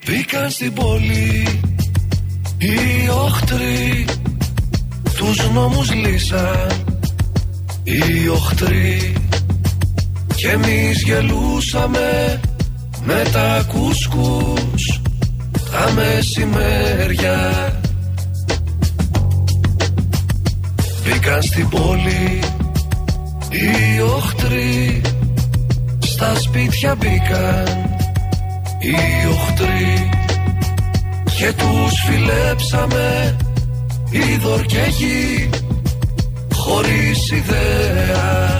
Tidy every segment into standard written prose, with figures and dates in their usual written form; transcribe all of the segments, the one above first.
Μπήκαν στην πόλη οι οχτροί, τους νόμους λύσαν οι οχτροί, και εμείς γελούσαμε με τα κουσκούς τα μεσημέρια. Μπήκαν στην πόλη οι οχτροί, στα σπίτια μπήκαν οι οχτροί, και τους φιλέψαμε είδωρ και γη χωρίς ιδέα.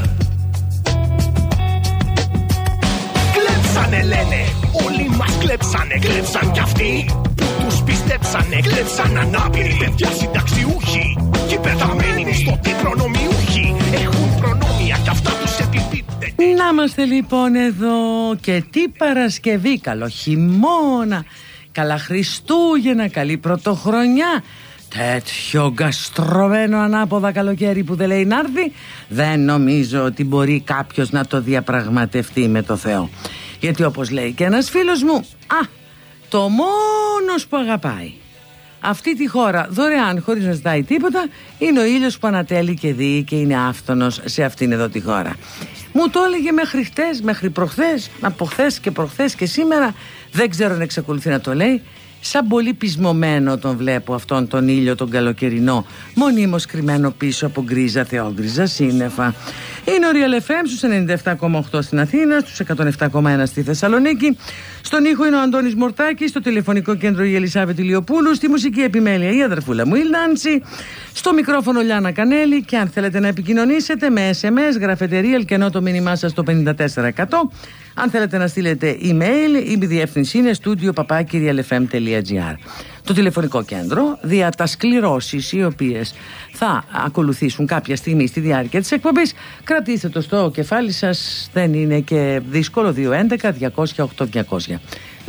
Κλέψανε λένε, όλοι μας κλέψανε, κλέψαν κι αυτοί που τους πιστέψανε. Κλέψαν ανάπηροι παιδιά συνταξιούχοι, και πεθαμένοι μισθωτοί προνομιούχοι. Έχουν προνόμια κι αυτά τους επιπίπτεται. Να είμαστε λοιπόν εδώ, και τι Παρασκευή, καλό χειμώνα, καλά Χριστούγεννα, καλή πρωτοχρονιά. Τέτοιο γκαστρωμένο ανάποδα καλοκαίρι που δεν λέει να έρθει, δεν νομίζω ότι μπορεί κάποιος να το διαπραγματευτεί με το Θεό. Γιατί όπως λέει και ένας φίλος μου, το μόνος που αγαπάει αυτή τη χώρα δωρεάν χωρίς να ζητάει τίποτα είναι ο ήλιος που ανατέλει και δει και είναι άφθονος σε αυτήν εδώ τη χώρα. Μου το έλεγε μέχρι χτες, μέχρι προχθές, από χθες και προχθές και σήμερα. Δεν ξέρω αν εξακολουθεί να το λέει. Σαν πολύ πεισμωμένο τον βλέπω αυτόν τον ήλιο τον καλοκαιρινό, μονίμως κρυμμένο πίσω από γκρίζα θεόγκριζα σύννεφα. Είναι ο Real FM στους 97,8 στην Αθήνα, στους 107,1 στη Θεσσαλονίκη. Στον ήχο είναι ο Αντώνης Μορτάκης, στο τηλεφωνικό κέντρο η Ελισάβετ Ηλιοπούλου, στη μουσική επιμέλεια η αδερφούλα μου η Νάνση, στο μικρόφωνο Λιάννα Κανέλη. Και αν θέλετε να επικοινωνήσετε με SMS, γράφετε Real και ενώ το μήνυμά σας στο 54%. Αν θέλετε να στείλετε email, η διεύθυνση είναι studio@realfm.gr. Το τηλεφωνικό κέντρο δια τα σκληρώσεις οι οποίες θα ακολουθήσουν κάποια στιγμή στη διάρκεια της εκπομπής. Κρατήστε το στο κεφάλι σας, δεν είναι και δύσκολο. 211-200-8200.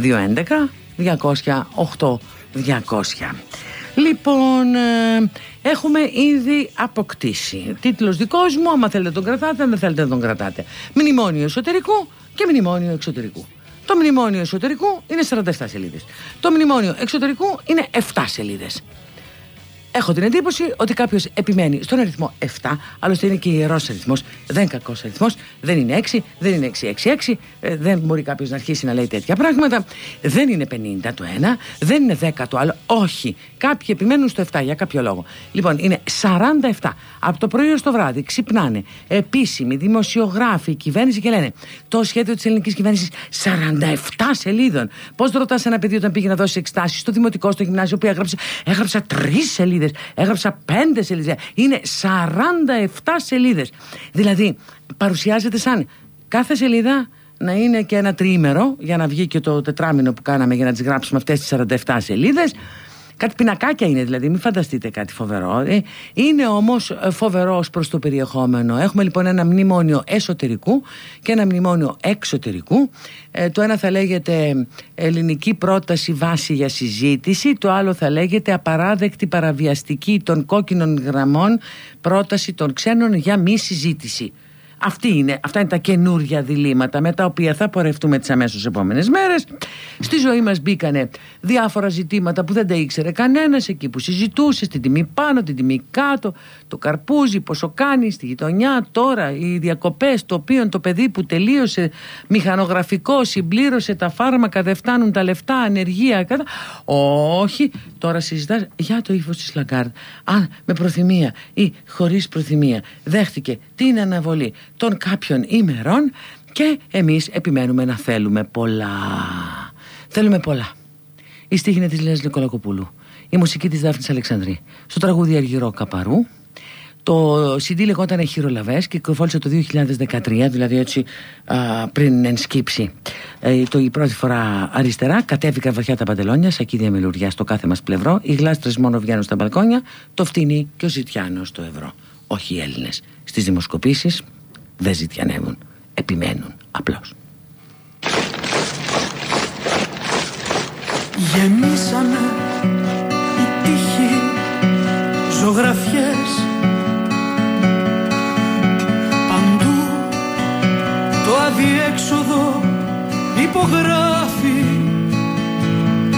211-200-8200. Λοιπόν, έχουμε ήδη αποκτήσει τίτλος δικός μου, άμα θέλετε τον κρατάτε, αν δεν θέλετε τον κρατάτε. Μνημόνιο εσωτερικού και μνημόνιο εξωτερικού. Το μνημόνιο εσωτερικού είναι 47 σελίδες. Το μνημόνιο εξωτερικού είναι 7 σελίδες. Έχω την εντύπωση ότι κάποιος επιμένει στον αριθμό 7, άλλωστε είναι και ιερός αριθμός, δεν είναι κακός αριθμός, δεν είναι 6, δεν είναι 666, δεν μπορεί κάποιος να αρχίσει να λέει τέτοια πράγματα, δεν είναι 50 το ένα, δεν είναι 10 το άλλο, όχι. Κάποιοι επιμένουν στο 7 για κάποιο λόγο. Λοιπόν, είναι 47. Από το πρωί ως το βράδυ ξυπνάνε επίσημοι δημοσιογράφοι, κυβέρνηση και λένε το σχέδιο της ελληνικής κυβέρνησης 47 σελίδων. Πώς ρωτάς ένα παιδί όταν πήγε να δώσει εξετάσεις στο δημοτικό, στο γυμνάσιο που έγραψα 3 σελίδες, έγραψα 5 σελίδες. Είναι 47 σελίδες. Δηλαδή παρουσιάζεται σαν κάθε σελίδα να είναι και ένα τριήμερο για να βγει και το τετράμινο που κάναμε για να τις γράψουμε αυτές τις 47 σελίδες. Κάτι πινακάκια είναι, δηλαδή, μην φανταστείτε κάτι φοβερό. Είναι όμως φοβερό ως προς το περιεχόμενο. Έχουμε λοιπόν ένα μνημόνιο εσωτερικού και ένα μνημόνιο εξωτερικού. Το ένα θα λέγεται ελληνική πρόταση βάση για συζήτηση, το άλλο θα λέγεται απαράδεκτη παραβιαστική των κόκκινων γραμμών πρόταση των ξένων για μη συζήτηση. Αυτά είναι τα καινούργια διλήμματα με τα οποία θα πορευτούμε τις αμέσως επόμενες μέρες. Στη ζωή μας μπήκανε διάφορα ζητήματα που δεν τα ήξερε κανένας, εκεί που συζητούσε, στην τιμή πάνω, την τιμή κάτω, το καρπούζι πόσο κάνει στη γειτονιά, τώρα οι διακοπές, το οποίο το παιδί που τελείωσε μηχανογραφικό, συμπλήρωσε τα φάρμακα, δεν φτάνουν τα λεφτά, ανεργία, όχι, τώρα συζητάς για το ύφος της Λαγκάρντ, αν με προθυμία ή χωρίς προθυμία δέχτηκε την αναβολή των κάποιων ημερών, και εμείς επιμένουμε να θέλουμε πολλά. Θέλουμε πολλά. Η στίχη είναι της Λένας Νικολακοπούλου, η μουσική της Δάφνης Αλεξανδρή, στο τραγούδι Αργυρό Καπαρού. Το CD λεγόταν Χειρολαβές και κυκλοφόρησε το 2013, δηλαδή έτσι πριν ενσκύψει η πρώτη φορά αριστερά. Κατέβηκαν βαθιά τα παντελόνια, σακίδια μελουριά στο κάθε μας πλευρό. Οι γλάστρες μόνο βγαίνουν στα μπαλκόνια, το φτηνί και ο ζητιάνος στο ευρώ. Όχι οι Έλληνες. Στις δημοσκοπήσεις δεν ζητιανεύουν, επιμένουν απλώς. Γεμίσανε οι τύχοι ζωγραφιές, παντού το αδιέξοδο υπογράφει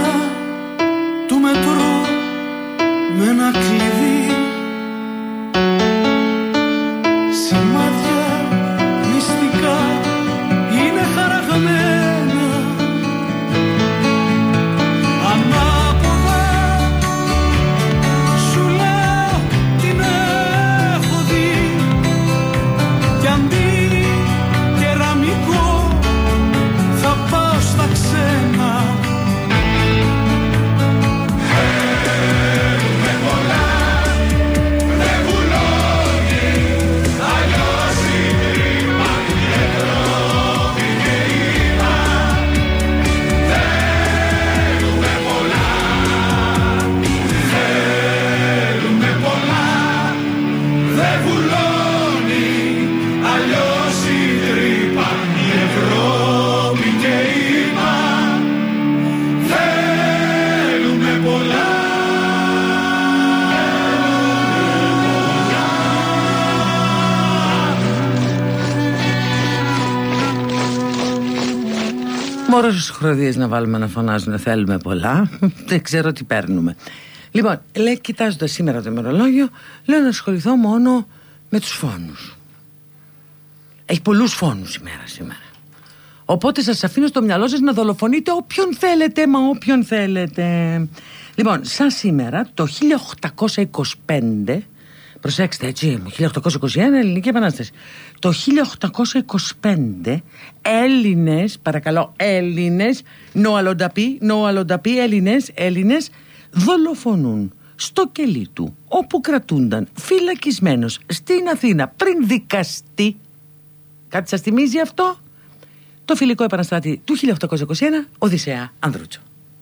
του μετρό με ένα κλειδί, σημάδια μυστικά είναι χαραγμένα ανάποδα. Σου λέω την έχω δει κι αντί κεραμικό θα πάω στα ξένα. Μόρες χρωδίες να βάλουμε να φωνάζουν θέλουμε πολλά. Δεν ξέρω τι παίρνουμε. Λοιπόν, λέει, κοιτάζοντας σήμερα το ημερολόγιο, λέω να ασχοληθώ μόνο με τους φόνους. Έχει πολλούς φόνους σήμερα. Οπότε σας αφήνω στο μυαλό σας να δολοφονείτε όποιον θέλετε, μα όποιον θέλετε. Λοιπόν, σαν σήμερα το 1825, προσέξτε έτσι, 1821 Ελληνική Επανάσταση. Το 1825 Έλληνες, παρακαλώ, Έλληνες, νοαλονταποί Έλληνες δολοφονούν στο κελί του, όπου κρατούνταν φυλακισμένος στην Αθήνα πριν δικαστεί. Κάτι σας θυμίζει αυτό? Το φιλικό επαναστάτη του 1821 Οδυσσέα Ανδρούτσο.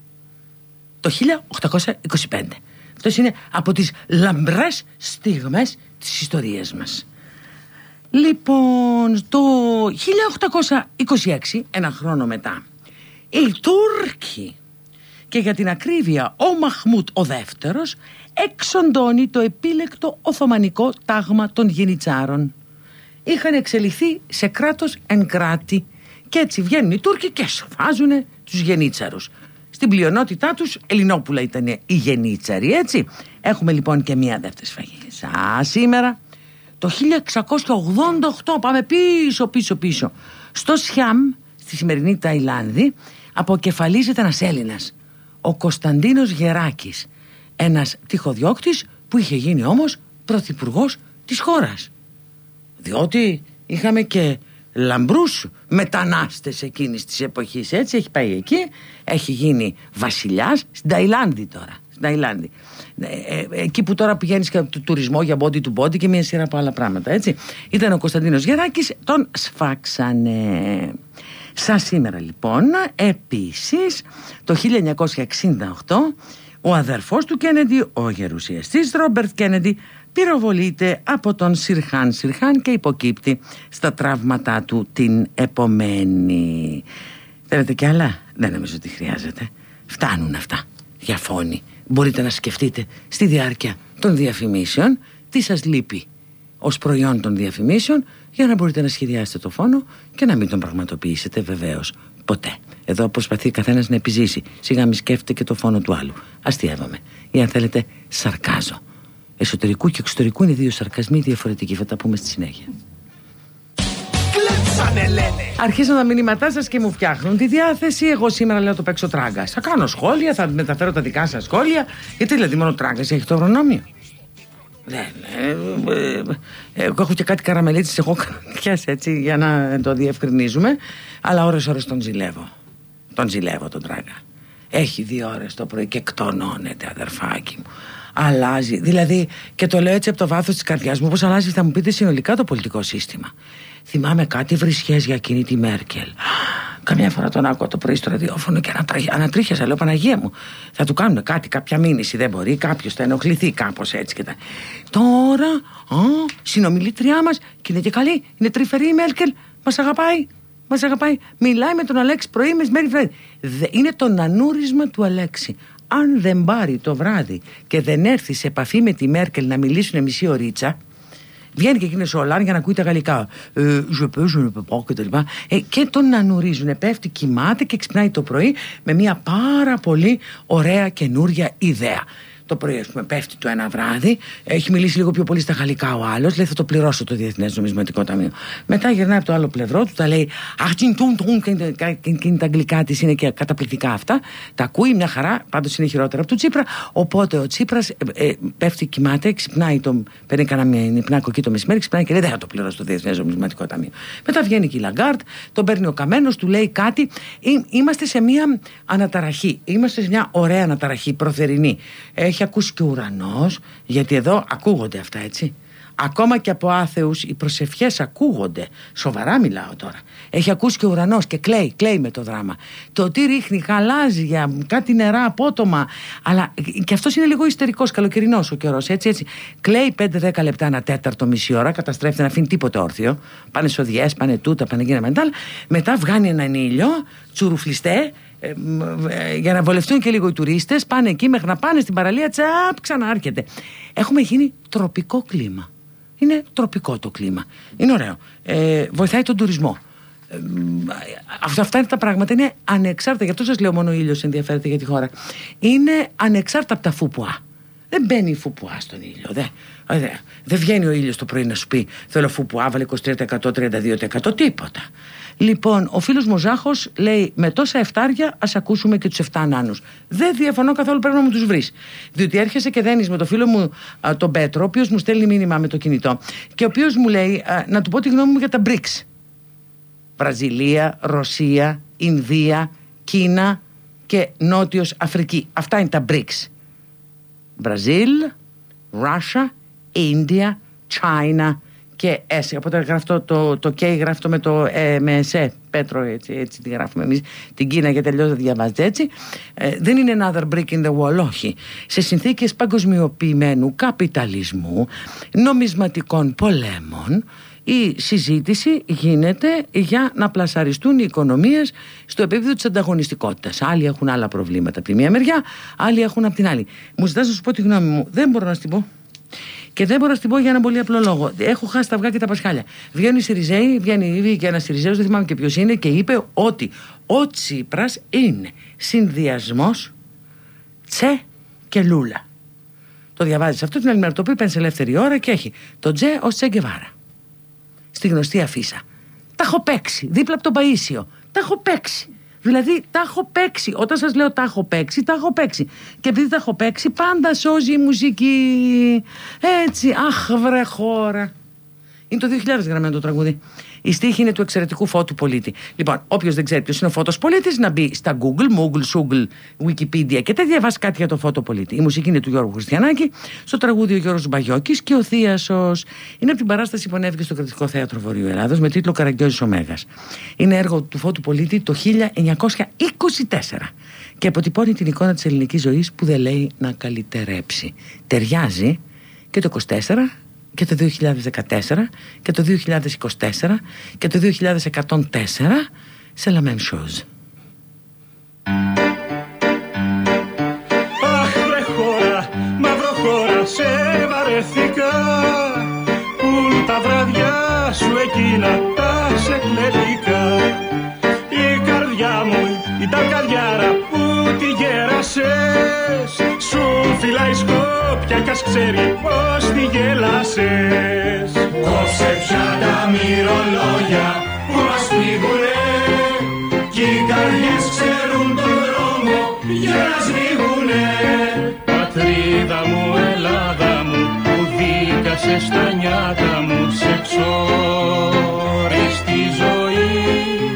Το 1825. Αυτό είναι από τις λαμπρές στιγμές της ιστορίας μας. Λοιπόν, το 1826, ένα χρόνο μετά, οι Τούρκοι, και για την ακρίβεια ο Μαχμούτ ο δεύτερος, εξοντώνει το επίλεκτο Οθωμανικό τάγμα των Γενιτσάρων. Είχαν εξελιχθεί σε κράτος εν κράτη και έτσι βγαίνουν οι Τούρκοι και σφάζουν τους Γενίτσαρους. Στην πλειονότητά τους Ελληνόπουλα ήταν οι Γενίτσαροι, έτσι. Έχουμε λοιπόν και μία δεύτερη σφαγή. Σήμερα το 1688, πάμε πίσω. Στο Σιάμ, στη σημερινή Ταϊλάνδη, αποκεφαλίζεται ένας Έλληνας, ο Κωνσταντίνος Γεράκης, ένας τυχοδιώκτης που είχε γίνει όμως πρωθυπουργός της χώρας. Διότι είχαμε και λαμπρούς μετανάστες εκείνης της εποχής, έτσι. Έχει πάει εκεί, έχει γίνει βασιλιάς στην Ταϊλάνδη τώρα. Εκεί που τώρα πηγαίνεις και το τουρισμό για body to body και μια σειρά από άλλα πράγματα, έτσι. Ήταν ο Κωνσταντίνος Γεράκης, τον σφάξανε. Σαν σήμερα λοιπόν, επίσης το 1968 ο αδερφός του Κέννεντι, ο γερουσιαστής Ρόμπερτ Κέννεντι, πυροβολείται από τον Σιρχάν και υποκύπτει στα τραύματά του την επομένη. Θέλετε κι άλλα? Δεν νομίζω ότι χρειάζεται. Φτάνουν αυτά για φόνη. Μπορείτε να σκεφτείτε στη διάρκεια των διαφημίσεων τι σας λείπει ως προϊόν των διαφημίσεων, για να μπορείτε να σχεδιάσετε το φόνο και να μην τον πραγματοποιήσετε βεβαίως ποτέ. Εδώ προσπαθεί καθένας να επιζήσει. Σιγά μη σκέφτεται και το φόνο του άλλου. Αστείευαμε. Ή αν θέλετε, σαρκάζω. Εσωτερικού και εξωτερικού είναι δύο σαρκασμοί διαφορετικοί. Θα τα πούμε στη συνέχεια. Αρχίζουν τα μηνύματά σας και μου φτιάχνουν τη διάθεση. Εγώ σήμερα λέω το παίξω τράγκα. Θα κάνω σχόλια, θα μεταφέρω τα δικά σας σχόλια. Γιατί δηλαδή μόνο τράγκας έχει το προνόμιο? Εγώ έχω και κάτι καραμελίτσες εγώ κανονικές, έτσι, για να το διευκρινίζουμε. Αλλά ώρες τον ζηλεύω τον τράγκα. Έχει 2 ώρες το πρωί και εκτονώνεται, αδερφάκι μου. Αλλάζει, δηλαδή, και το λέω έτσι από το βάθος της καρδιάς μου, πώς αλλάζει, θα μου πείτε, συνολικά το πολιτικό σύστημα. Θυμάμαι κάτι βρισχές για εκείνη τη Μέρκελ. Καμιά φορά τον άκουγα το πρωί στο ραδιόφωνο και ανατρίχιασα. Λέω, Παναγία μου, θα του κάνουν κάτι, κάποια μήνυση. Δεν μπορεί, κάποιος θα ενοχληθεί κάπως έτσι και τα. Τώρα, συνομιλήτριά μας, και είναι και καλή, είναι τρυφερή η Μέρκελ, μας αγαπάει. Μιλάει με τον Αλέξη πρωί, μεσημέρι, βράδυ. Είναι το νανούρισμα του Αλέξη. Αν δεν πάρει το βράδυ και δεν έρθει σε επαφή με τη Μέρκελ να μιλήσουν μισή ωρίτσα, Βγαίνει και εκείνη ο Ολάν για να ακούει τα γαλλικά. Je peux pas κτλ. Και τον ανουρίζουν. Πέφτει, κοιμάται και ξυπνάει το πρωί με μια πάρα πολύ ωραία καινούρια ιδέα. Το πρωί, ας πούμε, πέφτει το ένα βράδυ, έχει μιλήσει λίγο πιο πολύ στα γαλλικά ο άλλος, λέει θα το πληρώσω το Διεθνές Νομισματικό Ταμείο. Μετά γυρνάει από το άλλο πλευρό του, τα λέει και τα αγγλικά της είναι και καταπληκτικά αυτά. Τα ακούει μια χαρά, πάντως είναι χειρότερα από του Τσίπρα. Οπότε ο Τσίπρας πέφτει, κοιμάται, ξυπνάει, παίρνει κανένα νυπνάκο εκεί το μεσημέρι, ξυπνάει και λέει δεν θα το πληρώσω το Διεθνές Νομισματικό Ταμείο. Μετά βγαίνει και η Λαγκάρτ, τον παίρνει ο Καμένος, του λέει κάτι. Είμαστε σε μια αναταραχή, είμαστε σε μια ωραία αναταραχή προθερινή. Έχει ακούσει και ο ουρανός, γιατί εδώ ακούγονται αυτά, έτσι. Ακόμα και από άθεους οι προσευχές ακούγονται. Σοβαρά μιλάω τώρα. Έχει ακούσει και ο ουρανός και κλαίει με το δράμα. Το τι ρίχνει, χαλάζει για κάτι νερά απότομα. Αλλά και αυτός είναι λίγο ιστερικός, καλοκαιρινός ο καιρός. Έτσι. Κλαίει 5-10 λεπτά, ένα τέταρτο, μισή ώρα. Καταστρέφεται, να αφήνει τίποτε όρθιο. Πάνε σοδιές, πάνε τούτα, πάνε εκείνα μετά. Μετά βγάνει έναν ήλιο, τσουρουφλιστέ. Για να βολευτούν και λίγο οι τουρίστες, πάνε εκεί μέχρι να πάνε στην παραλία, τσαπ, ξανάρχεται. Έχουμε γίνει τροπικό κλίμα. Είναι τροπικό το κλίμα. Είναι ωραίο. Βοηθάει τον τουρισμό. Αυτά είναι τα πράγματα. Είναι ανεξάρτητα. Γι' αυτό σας λέω, μόνο ο ήλιος ενδιαφέρεται για τη χώρα. Είναι ανεξάρτητα από τα φουπουά. Δεν μπαίνει η φουπουά στον ήλιο. Δεν βγαίνει ο ήλιος το πρωί να σου πει θέλω φουπουά, βάλε 23%, 32%, τίποτα. Λοιπόν, ο φίλος μου Ζάχος λέει με τόσα εφτάρια ας ακούσουμε και τους 7 νάνους. Δεν διαφωνώ καθόλου, πρέπει να μου τους βρεις. Διότι έρχεσαι και δένεις με το φίλο μου τον Πέτρο, ο οποίος μου στέλνει μήνυμα με το κινητό και ο οποίος μου λέει να του πω τη γνώμη μου για τα BRICS. Βραζιλία, Ρωσία, Ινδία, Κίνα και Νότιος Αφρική. Αυτά είναι τα BRICS. Μπραζίλ, Russia, India, China και S. Οπότε γράφω το K, γράφω με το με S. Πέτρο, έτσι τη γράφουμε εμείς. Την Κίνα, γιατί αλλιώς δεν διαβάζεται έτσι. Δεν είναι another brick in the wall, όχι. Σε συνθήκες παγκοσμιοποιημένου καπιταλισμού, νομισματικών πολέμων, η συζήτηση γίνεται για να πλασαριστούν οι οικονομίες στο επίπεδο της ανταγωνιστικότητας. Άλλοι έχουν άλλα προβλήματα από τη μία μεριά, άλλοι έχουν από την άλλη. Μου ζητάς να σου πω τη γνώμη μου. Δεν μπορώ να σου την πω. Και δεν μπορώ να σου την πω για έναν πολύ απλό λόγο. Έχω χάσει τα αυγά και τα πασχάλια. Βγαίνουν οι Σιριζέοι, βγαίνει και ένας Σιριζέος, δεν θυμάμαι και ποιος είναι, και είπε ότι ο Τσίπρας είναι συνδυασμός Τσε και Λούλα. Το διαβάζεις αυτό, την άλλη μέρα το πει, παίρνεις ελεύθερη ώρα και έχει το Τσε ως Τσε Γκεβάρα. Στη γνωστή αφίσα. Τα έχω παίξει δίπλα από τον Παΐσιο. Τα έχω παίξει. Δηλαδή τα έχω παίξει. Όταν σας λέω τα έχω παίξει, τα έχω παίξει. Και επειδή τα έχω παίξει, πάντα σώζει η μουσική. Έτσι, αχ βρε χώρα. Είναι το 2000 γραμμένο το τραγούδι. Η στίχη είναι του εξαιρετικού Φώτου Πολίτη. Λοιπόν, όποιος δεν ξέρει ποιος είναι ο Φώτος Πολίτης, να μπει στα Google, Moogle, Wikipedia και τα διαβάσει κάτι για το Φώτο Πολίτη. Η μουσική είναι του Γιώργου Χριστιανάκη, στο τραγούδι ο Γιώργος Μπαγιώκης και ο Θίασος. Είναι από την παράσταση που ανέβηκε στο Κρατικό Θέατρο Βορείου Ελλάδος με τίτλο Καραγκιόζης ο Μέγας. Είναι έργο του Φώτου Πολίτη το 1924 και αποτυπώνει την εικόνα της ελληνικής ζωής που δεν λέει να καλυτερέψει. Ταιριάζει και το 24 και το 2014 και το 2024 και το 2104 σε la même chose. Αχ βρε χώρα, μαύρο χώρα, σε βαρεθήκα. Πουν τα βράδια σου εκείνα τα σεκλετικά. Η καρδιά μου ήταν καρδιάρα που τη γέρασες. Σου φυλάει σκόπια κι ας ξέρει πως τη γέλασες. Κόψε πια τα μυρολόγια που μας πλήγουνε κι οι καρδιές ξέρουν τον δρόμο για να σμίγουνε. Πατρίδα μου, Ελλάδα μου που δίκασε στα νιάτα μου σε ξόρεστη ζωή.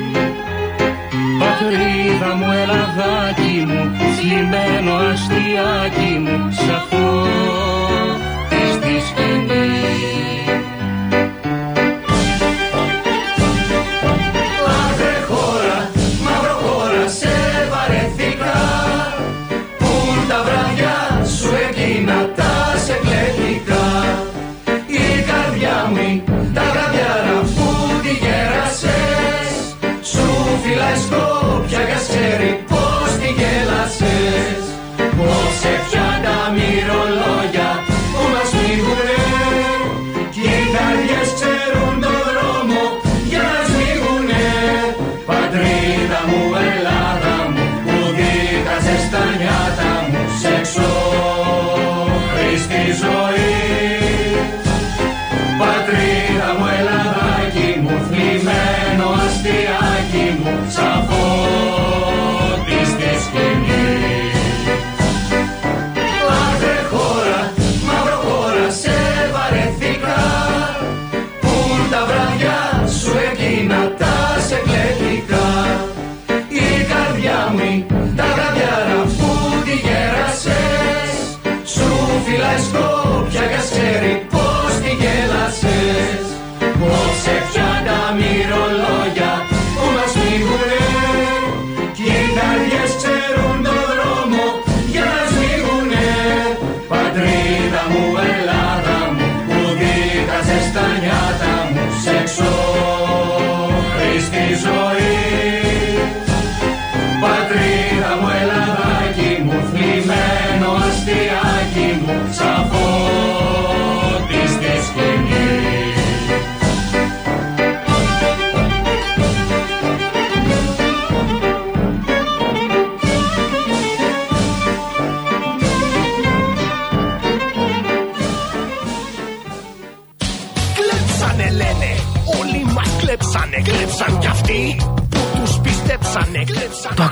Πατρίδα μου, Ελλαδάκι μου, θλιμμένο αστιάκι μου, σαφώ στη σκηνή. Αχ χώρα, μαύρο χώρα, σε βαρεθήκα. Πουν τα βράδια σου εκείνα τα σεκλετικά. Η καρδιά μου, τα γραδιάρα που τη γέρασες. Σου φυλάει σκόπια κι ας ξέρει πως τη γέλασες. Κόψε πια τα μυρολόγια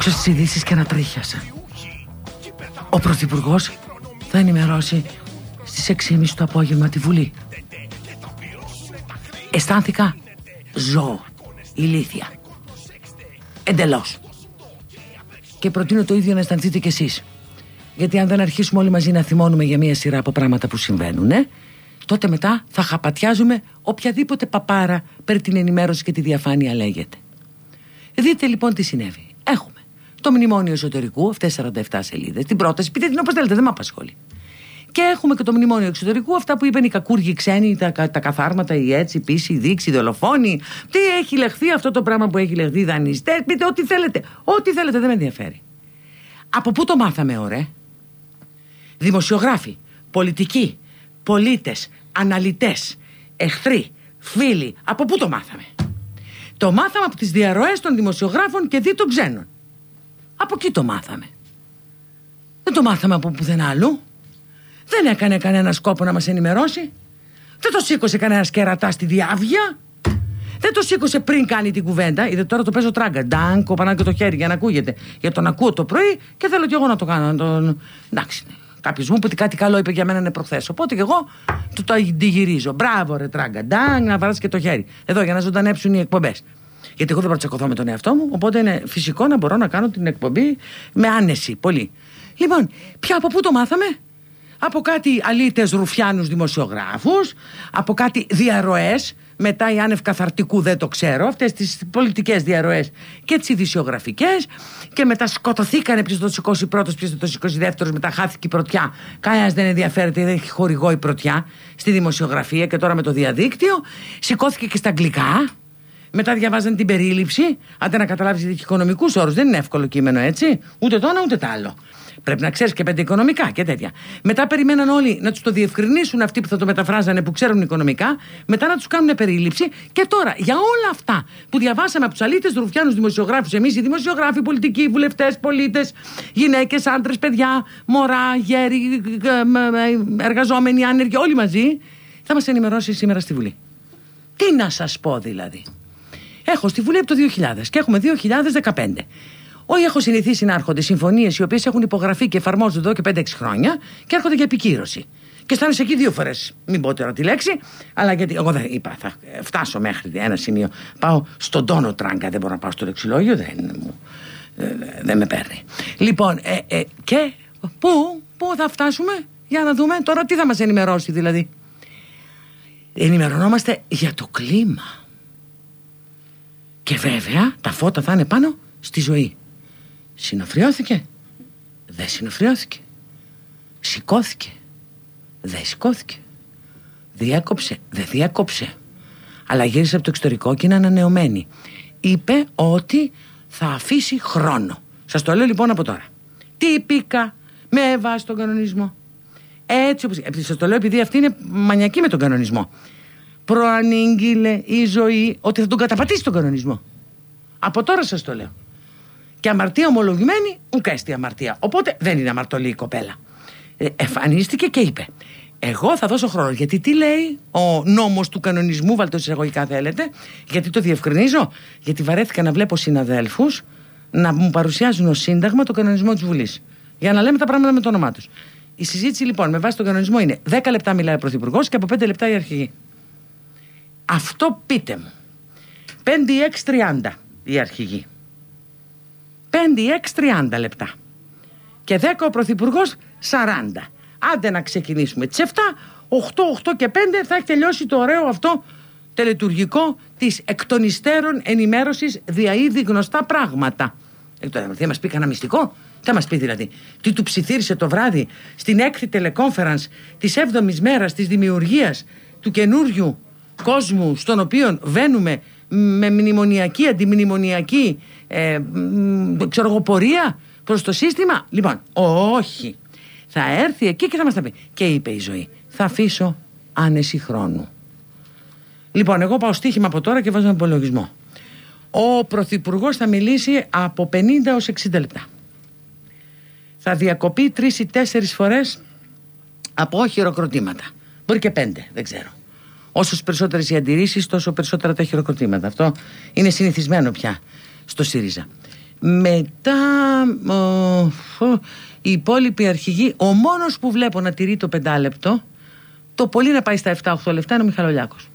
Άκουσα τις ειδήσεις και ανατρίχιασα. Ο Πρωθυπουργός θα ενημερώσει στις 6:30 το απόγευμα τη Βουλή. Αισθάνθηκα ζώο, ηλίθια. Εντελώς. Και προτείνω το ίδιο να αισθανθείτε κι εσείς. Γιατί αν δεν αρχίσουμε όλοι μαζί να θυμώνουμε για μια σειρά από πράγματα που συμβαίνουν, τότε μετά θα χαπατιάζουμε οποιαδήποτε παπάρα περί την ενημέρωση και τη διαφάνεια λέγεται. Δείτε λοιπόν τι συνέβη. Έχουμε το μνημόνιο εσωτερικού, αυτές 47 σελίδες, την πρόταση, πείτε την όπως θέλετε, δεν με απασχολεί. Και έχουμε και το μνημόνιο εξωτερικού, αυτά που είπαν οι κακούργοι, οι ξένοι, τα καθάρματα, οι έτσι, πίση, οι δείξει, οι δολοφόνοι. Τι έχει λεχθεί αυτό το πράγμα που έχει λεχθεί, οι δανειστές, πείτε ό,τι θέλετε. Ό,τι θέλετε, δεν με ενδιαφέρει. Από πού το μάθαμε, ωραία? Δημοσιογράφοι, πολιτικοί, πολίτες, αναλυτές, εχθροί, φίλοι, από πού το μάθαμε? Το μάθαμε από τις διαρροές των δημοσιογράφων και δι των ξένων. Από εκεί το μάθαμε. Δεν το μάθαμε από πουθενά αλλού. Δεν έκανε κανένα σκόπο να μας ενημερώσει. Δεν το σήκωσε κανένα κερατά στη διάβια. Δεν το σήκωσε πριν κάνει την κουβέντα. Είδε τώρα το παίζω τράγκα. Ντάν, κοπανάω και το χέρι για να ακούγεται. Για τον ακούω το πρωί και θέλω κι εγώ να το κάνω. Εντάξει. Κάποιος μου είπε κάτι καλό είπε για μένα είναι προχθές. Οπότε και εγώ το αντιγυρίζω. Μπράβο, ρε τράγκα. Ντάν, να βαράσει και το χέρι. Εδώ για να ζωντανέψουν οι εκπομπές. Γιατί εγώ δεν μπορώ να τσακωθώ με τον εαυτό μου. Οπότε είναι φυσικό να μπορώ να κάνω την εκπομπή με άνεση. Πολύ. Λοιπόν, πια από πού το μάθαμε? Από κάτι αλήτες ρουφιάνους δημοσιογράφους, από κάτι διαρροές, μετά οι άνευ καθαρτικού δεν το ξέρω, αυτές τις πολιτικές διαρροές και τις ειδησιογραφικές, και μετά σκοτωθήκανε ποιος το 21ος, ποιος το 22ος, μετά χάθηκε η πρωτιά. Κανένας δεν ενδιαφέρεται, δεν έχει χορηγό η πρωτιά στη δημοσιογραφία και τώρα με το διαδίκτυο. Σηκώθηκε και στα αγγλικά. Μετά διαβάζαν την περίληψη. Άντε να καταλάβεις οικονομικούς όρους, δεν είναι εύκολο κείμενο, έτσι. Ούτε το ένα ούτε το άλλο. Πρέπει να ξέρεις και 5 οικονομικά και τέτοια. Μετά περιμέναν όλοι να τους το διευκρινίσουν αυτοί που θα το μεταφράζανε, που ξέρουν οικονομικά. Μετά να τους κάνουν περίληψη. Και τώρα για όλα αυτά που διαβάσαμε από τους αλήτες ρουφιάνους δημοσιογράφους, εμείς οι δημοσιογράφοι, πολιτικοί, βουλευτές, πολίτες, γυναίκες, άντρες, παιδιά, μωρά, γέροι, εργαζόμενοι, άνεργοι, όλοι μαζί, θα μας ενημερώσει σήμερα στη Βουλή. Τι να σας πω δηλαδή? Έχω στη Βουλή από το 2000 και έχουμε 2015. Όχι, έχω συνηθίσει να έρχονται συμφωνίες οι οποίες έχουν υπογραφεί και εφαρμόζονται εδώ και 5-6 χρόνια και έρχονται για επικύρωση. Και στάνεσαι εκεί 2 φορές, μην πω τώρα τη λέξη, αλλά γιατί εγώ δεν είπα, θα φτάσω μέχρι ένα σημείο. Πάω στον τόνο τράγκα, δεν μπορώ να πάω στο λεξιλόγιο, δεν με παίρνει. Λοιπόν, και πού θα φτάσουμε, για να δούμε τώρα τι θα μας ενημερώσει δηλαδή. Ενημερωνόμαστε για το κλίμα. Και βέβαια τα φώτα θα είναι πάνω στη ζωή. Συνοφριώθηκε, δεν συνοφριώθηκε. Σηκώθηκε, δεν σηκώθηκε. Διέκοψε, δεν διέκοψε. Αλλά γύρισε από το εξωτερικό και είναι ανανεωμένη. Είπε ότι θα αφήσει χρόνο. Σας το λέω λοιπόν από τώρα. Τυπικά, με βάση τον κανονισμό. Έτσι όπως... Σας το λέω επειδή αυτή είναι μανιακή με τον κανονισμό. Προανήγγειλε η ζωή ότι θα τον καταπατήσει τον κανονισμό. Από τώρα σας το λέω. Και αμαρτία ομολογημένη, ουκέστη αμαρτία. Οπότε δεν είναι αμαρτωλή η κοπέλα. Εμφανίστηκε και είπε: εγώ θα δώσω χρόνο. Γιατί τι λέει ο νόμος του κανονισμού, βάλτε εισαγωγικά θέλετε. Γιατί το διευκρινίζω? Γιατί βαρέθηκα να βλέπω συναδέλφους να μου παρουσιάζουν ως σύνταγμα το κανονισμό της Βουλής. Για να λέμε τα πράγματα με το όνομά τους. Η συζήτηση λοιπόν με βάση τον κανονισμό είναι 10 λεπτά μιλάει ο Πρωθυπουργός και από 5 λεπτά η αρχηγή. Αυτό πείτε μου. 5-6-30 η αρχηγή. 5-6-30 λεπτά. Και 10 ο Πρωθυπουργός 40. Άντε να ξεκινήσουμε τις 7, 8 και 5 θα έχει τελειώσει το ωραίο αυτό τελετουργικό της εκ των υστέρων ενημέρωσης δια ήδη γνωστά πράγματα. Θα μας πει κανένα μυστικό? Θα μας πει δηλαδή τι του ψιθύρισε το βράδυ στην 6η τηλεκόνφερανς της 7ης μέρας της δημιουργίας του καινούριου κόσμου στον οποίο βαίνουμε με μνημονιακή, αντιμνημονιακή πορεία προς το σύστημα. Λοιπόν, όχι. Θα έρθει εκεί και θα μας τα πει. Και είπε η ζωή: θα αφήσω άνεση χρόνου. Λοιπόν, εγώ πάω στοίχημα από τώρα και βάζω έναν υπολογισμό. Ο Πρωθυπουργός θα μιλήσει από 50 έως 60 λεπτά. Θα διακοπεί 3 ή 4 φορές από χειροκροτήματα. Μπορεί και 5, δεν ξέρω. Όσο περισσότερες οι αντιρρήσεις, τόσο περισσότερα τα χειροκροτήματα. Αυτό είναι συνηθισμένο πια στο ΣΥΡΙΖΑ. Μετά οι υπόλοιποι αρχηγοί, ο μόνος που βλέπω να τηρεί το 5 λεπτό, το πολύ να πάει στα 7-8 λεπτά, είναι ο Μιχαλολιάκος.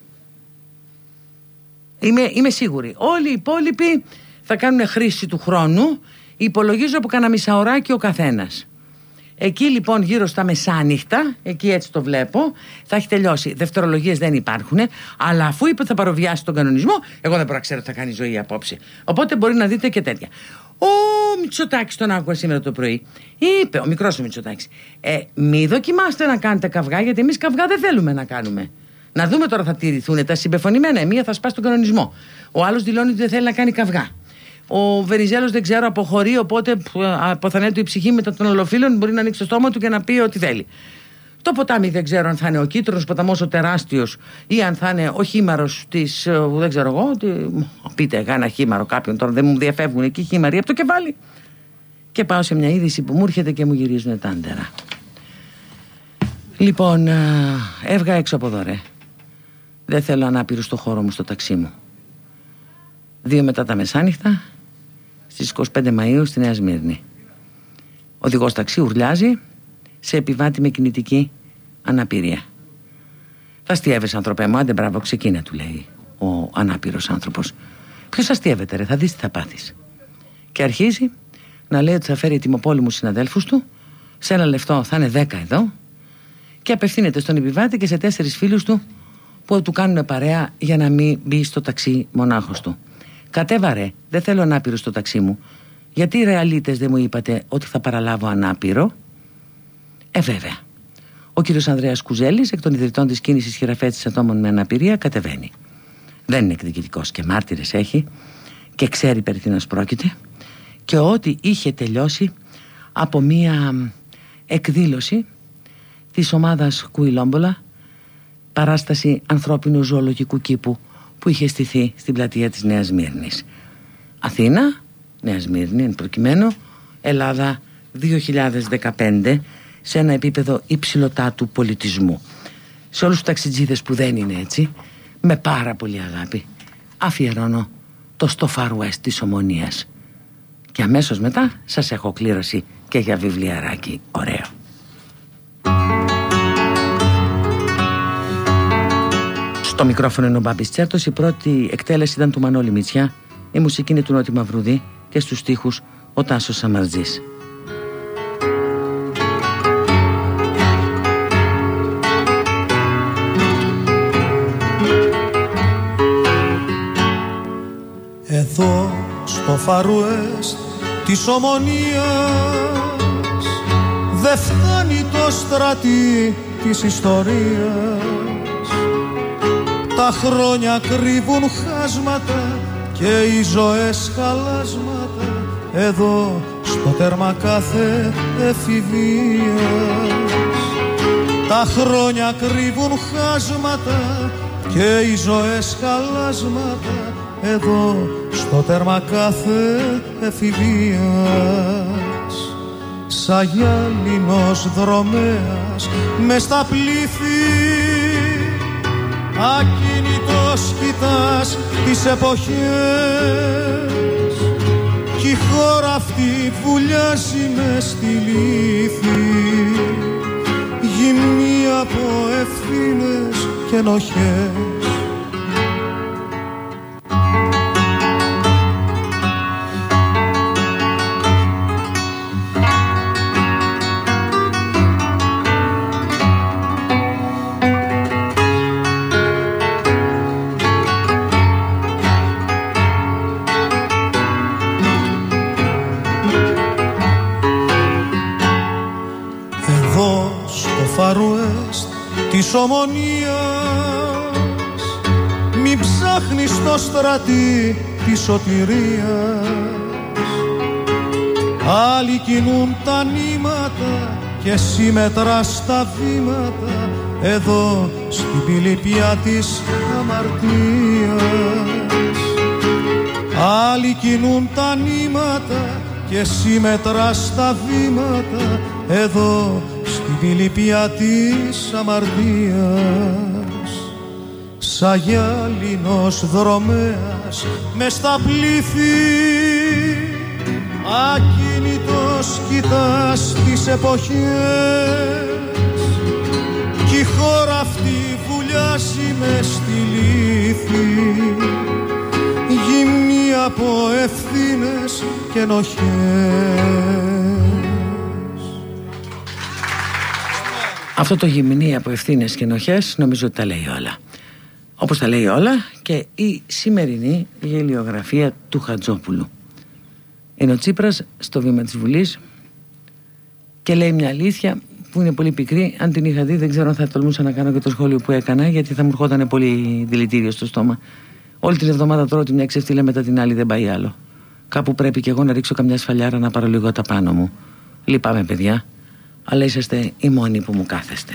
Είμαι σίγουρη. Όλοι οι υπόλοιποι θα κάνουν χρήση του χρόνου. Υπολογίζω από κανένα μισάωράκι ο καθένας. Εκεί λοιπόν γύρω στα μεσάνυχτα, εκεί έτσι το βλέπω, θα έχει τελειώσει. Δευτερολογίες δεν υπάρχουν, αλλά αφού είπε ότι θα παροβιάσει τον κανονισμό, εγώ δεν μπορώ να ξέρω τι θα κάνει η ζωή απόψε. Οπότε μπορεί να δείτε και τέτοια. Ο Μητσοτάκης, τον άκουγα σήμερα το πρωί, είπε, ο μικρός ο Μητσοτάκης, μη δοκιμάστε να κάνετε καυγά, γιατί εμείς καυγά δεν θέλουμε να κάνουμε. Να δούμε τώρα θα τηρηθούν τα συμπεφωνημένα. Μία θα σπάσει τον κανονισμό. Ο άλλος δηλώνει ότι δεν θέλει να κάνει καυγά. Ο Βενιζέλος δεν ξέρω, αποχωρεί, οπότε αποθανέτου η ψυχή μετά των ολοφύλων, μπορεί να ανοίξει το στόμα του και να πει ό,τι θέλει. Το ποτάμι δεν ξέρω αν θα είναι ο Κίτρος ποταμός ο τεράστιος ή αν θα είναι ο χήμαρος της, δεν ξέρω εγώ, πείτε ένα χήμαρο κάποιον, τώρα δεν μου διαφεύγουν εκεί χήμαροι από το κεφάλι. Και πάω σε μια είδηση που μου έρχεται και μου γυρίζουν τα άντερα. Λοιπόν, έβγα έξω από εδώ, ρε. Δεν θέλω ανάπηρους στο χώρο μου, στο ταξί μου. 2 μετά τα μεσάνυχτα, στις 25 Μαΐου στη Νέα Σμύρνη. Οδηγός ταξί ουρλιάζει σε επιβάτη με κινητική αναπηρία. Θα αστιεύεσαι, άνθρωπε μου, άντε μπράβο, ξεκίνα, του λέει ο ανάπηρος άνθρωπος. Ποιος αστιεύεται, ρε, θα δεις τι θα πάθεις. Και αρχίζει να λέει ότι θα φέρει ετοιμοπόλεμους συναδέλφους του, σε ένα λεπτό θα είναι 10 εδώ, και απευθύνεται στον επιβάτη και σε 4 φίλους του που του κάνουν παρέα για να μην μπει στο ταξί μονάχος του. Κατέβα, ρε, δεν θέλω ανάπηρο στο ταξί μου. Γιατί οι ρεαλίτες δεν μου είπατε ότι θα παραλάβω ανάπηρο? Βέβαια. Ο κύριος Ανδρέας Κουζέλης, εκ των ιδρυτών της κίνησης χειραφέτησης ατόμων με αναπηρία, κατεβαίνει. Δεν είναι εκδικητικός και μάρτυρες έχει και ξέρει περί τίνος πρόκειται, και ότι είχε τελειώσει από μία εκδήλωση της ομάδας Κουιλόμπολα, παράσταση ανθρώπινου ζωολογικού κήπου που είχε στηθεί στην πλατεία της Νέας Σμύρνης. Αθήνα, Νέα Σμύρνη εν προκειμένου, Ελλάδα 2015, σε ένα επίπεδο υψηλωτάτου πολιτισμού. Σε όλους τους ταξιτζίδες που δεν είναι έτσι, με πάρα πολύ αγάπη αφιερώνω το στο Far West της Ομονίας. Και αμέσως μετά σας έχω κλήρωση και για βιβλιαράκι ωραίο. Στο μικρόφωνο είναι ο Μπάμπης Τσέρτος. Η πρώτη εκτέλεση ήταν του Μανώλη Μητσιά, η μουσική είναι του Νότι Μαυρουδή και στους στίχους ο Τάσος Σαμαρτζής. Εδώ στο Far West της Ομονίας δε φτάνει το στρατή της ιστορίας. Τα χρόνια κρύβουν χάσματα και οι ζωές χαλάσματα εδώ στο τέρμα κάθε εφηβείας. Τα χρόνια κρύβουν χάσματα και οι ζωές χαλάσματα εδώ στο τέρμα κάθε εφηβείας. Σαν γυάλινος δρομέας μες στα πλήθη ακίνητος κοιτάς τις εποχές κι η χώρα αυτή βουλιάζει μες στη λύθη γυμνή από ευθύνες και ενοχές. Της Ομονίας μην ψάχνεις στο στρατή της σωτηρίας. Άλλοι κινούν τα νήματα και εσύ μετράς τα βήματα εδώ στην πηλιπιά της αμαρτίας. Άλλοι κινούν τα νήματα και εσύ μετράς τα βήματα εδώ στην πηλιπιά της αμαρτίας. Σαν γυάλινος δρομέας μες στα πλήθη ακίνητος κοιτάς τις εποχές κι η χώρα αυτή βουλιάζει μες στη λύθη, γυμνή από ευθύνες και ενοχές. Αυτό το γυμνή από ευθύνες και ενοχές νομίζω ότι τα λέει όλα. Όπως τα λέει όλα και η σημερινή γελιογραφία του Χατζόπουλου. Είναι ο Τσίπρας στο βήμα της Βουλής και λέει μια αλήθεια που είναι πολύ πικρή. Αν την είχα δει δεν ξέρω αν θα τολμούσα να κάνω και το σχόλιο που έκανα, γιατί θα μου ερχόταν πολύ δηλητήριο στο στόμα. Όλη την εβδομάδα τρώω τη μια ξεφτύλα μετά την άλλη, δεν πάει άλλο. Κάπου πρέπει και εγώ να ρίξω καμιά σφαλιάρα να πάρω λίγο τα πάνω μου. Λυπάμαι παιδιά, αλλά είσαστε οι μόνοι που μου κάθεστε.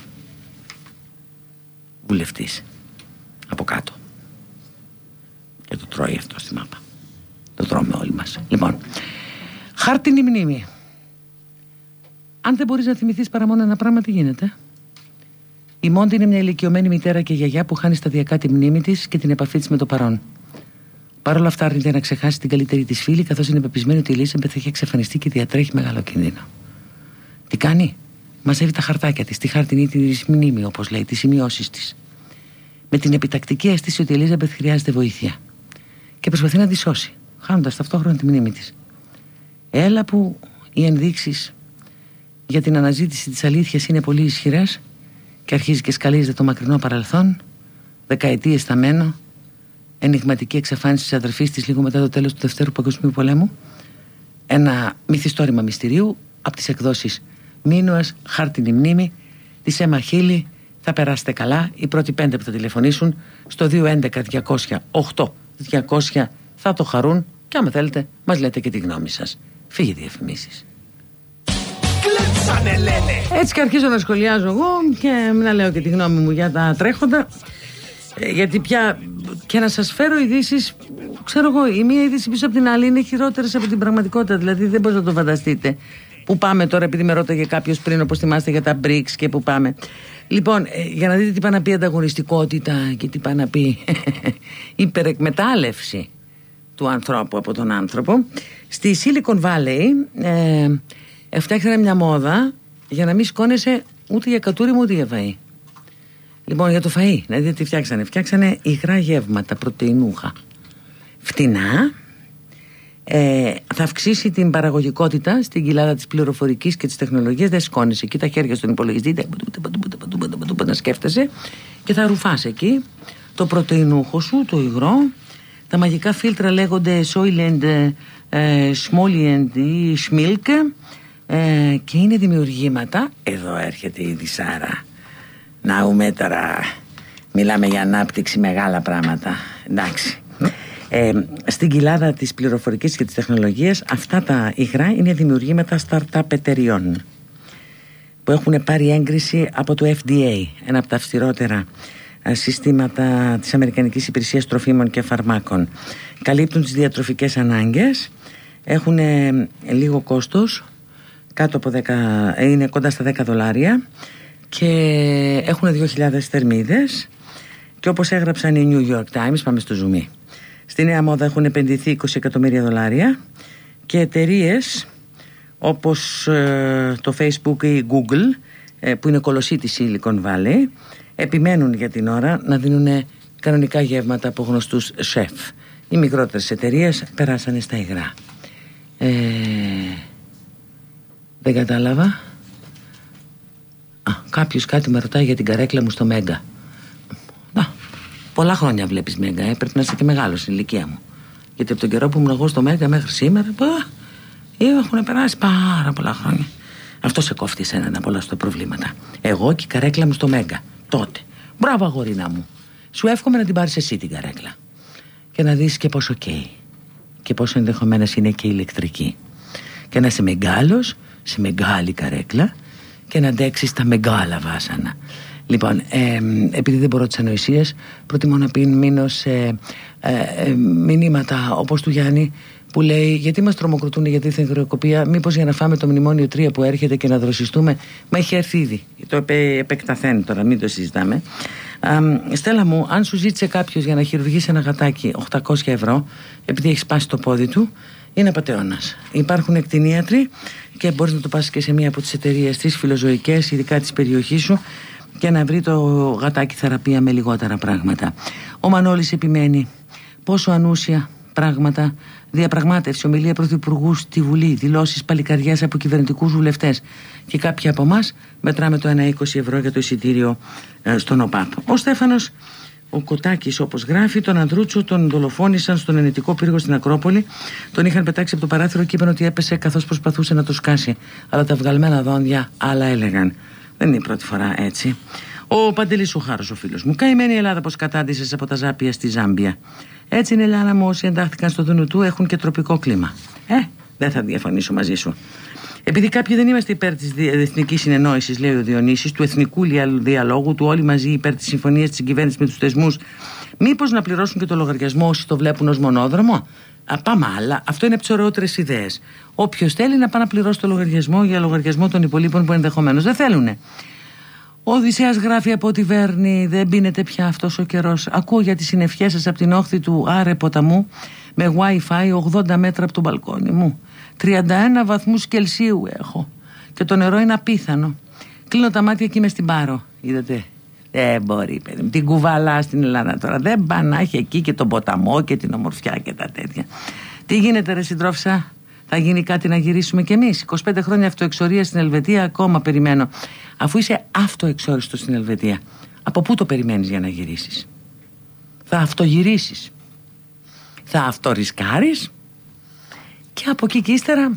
Βουλευτής από κάτω. Και το τρώει αυτό στη μάπα. Το τρώμε όλοι μας. Λοιπόν, χάρτινη μνήμη. Αν δεν μπορείς να θυμηθείς παρά μόνο ένα πράγμα, τι γίνεται? Η Μόντι είναι μια ηλικιωμένη μητέρα και γιαγιά που χάνει σταδιακά τη μνήμη της και την επαφή της με το παρόν. Παρ' όλα αυτά αρνείται να ξεχάσει την καλύτερη της φίλη, καθώς είναι πεπισμένη ότι η Ελίζαμπεθ έχει εξαφανιστεί και διατρέχει μεγάλο κίνδυνο. Τι κάνει? Μαζεύει τα χαρτάκια της, τη χάρτινη της μνήμη, όπως λέει, τις σημειώσεις της. Με την επιτακτική αίσθηση ότι η Ελίζαμπεθ χρειάζεται βοήθεια. Και προσπαθεί να τη σώσει, χάνοντας ταυτόχρονα τη μνήμη της. Έλα που οι ενδείξεις για την αναζήτηση της αλήθειας είναι πολύ ισχυρές και αρχίζει και σκαλίζεται το μακρινό παρελθόν, δεκαετίες θαμμένο, ενιγματική εξαφάνιση της αδερφής της λίγο μετά το τέλος του Δευτέρου Παγκοσμίου Πολέμου, ένα μυθιστόρημα μυστηρίου από τις εκδόσεις Μίνουας, χάρτινη μνήμη, της Έμα Χίλι. Θα περάσετε καλά. Οι πρώτοι 5 που θα τηλεφωνήσουν στο 211-200-8200 θα το χαρούν και άμα θέλετε μας λέτε και τη γνώμη σας. Φύγε διαφημίσεις. Έτσι και αρχίζω να σχολιάζω εγώ και να λέω και τη γνώμη μου για τα τρέχοντα, γιατί πια και να σας φέρω ειδήσεις, ξέρω εγώ, η μία είδηση πίσω από την άλλη είναι χειρότερες από την πραγματικότητα, δηλαδή δεν μπορείτε να το φανταστείτε. Πού πάμε τώρα, επειδή με ρώταγε κάποιος πριν, όπως θυμάστε, για τα BRICS και πού πάμε. Λοιπόν, για να δείτε τι πάει να πει ανταγωνιστικότητα και τι πάει να πει υπερεκμετάλλευση του ανθρώπου από τον άνθρωπο, στη Silicon Valley φτιάξανε μια μόδα για να μην σκόνεσαι ούτε για κατούρι μου ούτε για φαΐ. Λοιπόν, για το φαΐ, να δείτε τι φτιάξανε. Φτιάξανε υγρά γεύματα, πρωτεϊνούχα, φτηνά. Θα αυξήσει την παραγωγικότητα στην κοιλάδα της πληροφορικής και της τεχνολογίας. Δεν σκόνεσαι εκεί τα χέρια στον υπολογιστή, να σκέφτεσαι, και θα ρουφάς εκεί το πρωτεϊνούχο σου, το υγρό. Τα μαγικά φίλτρα λέγονται Soylent, Smolient ή Schmilk, και είναι δημιουργήματα. Εδώ έρχεται η Δυσάρα. Να τώρα, μιλάμε για ανάπτυξη, μεγάλα πράγματα. Εντάξει. Στην κοιλάδα της πληροφορικής και της τεχνολογίας αυτά τα υγρά είναι δημιουργήματα startup εταιριών που έχουν πάρει έγκριση από το FDA, ένα από τα αυστηρότερα συστήματα της Αμερικανικής Υπηρεσίας Τροφίμων και Φαρμάκων. Καλύπτουν τις διατροφικές ανάγκες, έχουν λίγο κόστος, κάτω από 10, είναι κοντά στα $10 και έχουν 2.000 θερμίδες, και όπως έγραψαν οι New York Times, πάμε στο zoom. Στη νέα μόδα έχουν επενδυθεί $20 εκατομμύρια και εταιρείες όπως το Facebook ή Google, που είναι κολοσσή της Silicon Valley, επιμένουν για την ώρα να δίνουν κανονικά γεύματα από γνωστούς σεφ. Οι μικρότερες εταιρείες περάσανε στα υγρά. Δεν κατάλαβα. Κάποιος κάτι με ρωτάει για την καρέκλα μου στο Μέγκα. Πολλά χρόνια βλέπεις Μέγκα, πρέπει να είσαι και μεγάλος στην ηλικία μου. Γιατί από τον καιρό που ήμουν εγώ στο Μέγκα μέχρι σήμερα, έχουν περάσει πάρα πολλά χρόνια. Αυτό σε κόφτει εσένα να πολλά στο προβλήματα. Εγώ και η καρέκλα μου στο Μέγκα. Τότε. Μπράβο, αγορίνα μου. Σου εύχομαι να την πάρεις εσύ την καρέκλα. Και να δεις και πόσο καίει. Και πόσο ενδεχομένως είναι και ηλεκτρική. Και να είσαι μεγάλος, σε μεγάλη καρέκλα, και να αντέξεις τα μεγάλα βάσανα. Λοιπόν, επειδή δεν μπορώ τις ανοησίες, προτιμώ να μείνω σε μηνύματα όπως του Γιάννη, που λέει: γιατί μας τρομοκρατούν για τη θεγροκοπία, μήπως για να φάμε το μνημόνιο 3 που έρχεται και να δροσιστούμε? Μα έχει έρθει ήδη. Το επεκταθαίνει τώρα, μην το συζητάμε. Στέλλα μου, αν σου ζήτησε κάποιος για να χειρουργήσει ένα γατάκι $800, επειδή έχει σπάσει το πόδι του, είναι απατεώνας. Υπάρχουν εκτινίατροι και μπορείς να το πας και σε μία από τις εταιρείες της φιλοζωικές, ειδικά της περιοχής σου, και να βρει το γατάκι θεραπεία με λιγότερα πράγματα. Ο Μανώλης επιμένει πόσο ανούσια πράγματα, διαπραγμάτευση, ομιλία πρωθυπουργού στη Βουλή, δηλώσεις παλικαριάς από κυβερνητικούς βουλευτές, και κάποιοι από εμάς μετράμε το 1,20 ευρώ για το εισιτήριο στον ΟΠΑΠ. Ο Στέφανος ο Κωτάκης, όπως γράφει, τον Ανδρούτσο τον δολοφόνησαν στον Ενετικό Πύργο στην Ακρόπολη. Τον είχαν πετάξει από το παράθυρο και είπαν ότι έπεσε καθώς προσπαθούσε να το σκάσει. Αλλά τα βγαλμένα δόντια άλλα έλεγαν. Δεν είναι η πρώτη φορά έτσι. Ο Παντελής ο Χάρος, ο φίλος μου. Καημένη η Ελλάδα πως κατάντησες από τα Ζάπια στη Ζάμπια. Έτσι είναι, Λάνα μου, όσοι εντάχθηκαν στο Δουνουτού έχουν και τροπικό κλίμα. Δεν θα διαφωνήσω μαζί σου. Επειδή κάποιοι δεν είμαστε υπέρ της εθνικής συνεννόησης, λέει ο Διονύσης, του εθνικού διαλόγου, του όλοι μαζί υπέρ της συμφωνίας της κυβέρνησης με τους θεσμούς, μήπως να πληρώσουν και το λογαριασμό όσοι το βλέπουν ως μονόδρομο? Πάμε άλλα. Αυτό είναι από τις ωραιότερες ιδέες. Όποιος θέλει να πάει να πληρώσει το λογαριασμό για λογαριασμό των υπολείπων που ενδεχομένως δεν θέλουνε. Ο Οδυσσέας γράφει από τη Βέρνη: δεν πίνεται πια αυτός ο καιρός. Ακούω για τις συνευχές σας από την όχθη του Άρε ποταμού με Wi-Fi 80 μέτρα από το μπαλκόνι μου. 31 βαθμούς Κελσίου έχω και το νερό είναι απίθανο. Κλείνω τα μάτια και είμαι στην Πάρο. Είδατε? Δεν μπορεί, παιδί μου. Την κουβαλά στην Ελλάδα τώρα. Δεν πάει να έχει εκεί και τον ποταμό και την ομορφιά και τα τέτοια. Τι γίνεται, ρε συντρόφισσα? Θα γίνει κάτι να γυρίσουμε κι εμείς? 25 χρόνια αυτοεξορία στην Ελβετία, ακόμα περιμένω. Αφού είσαι αυτοεξόριστο στην Ελβετία, από πού το περιμένεις για να γυρίσεις? Θα αυτογυρίσεις, θα αυτορισκάρεις και από εκεί και ύστερα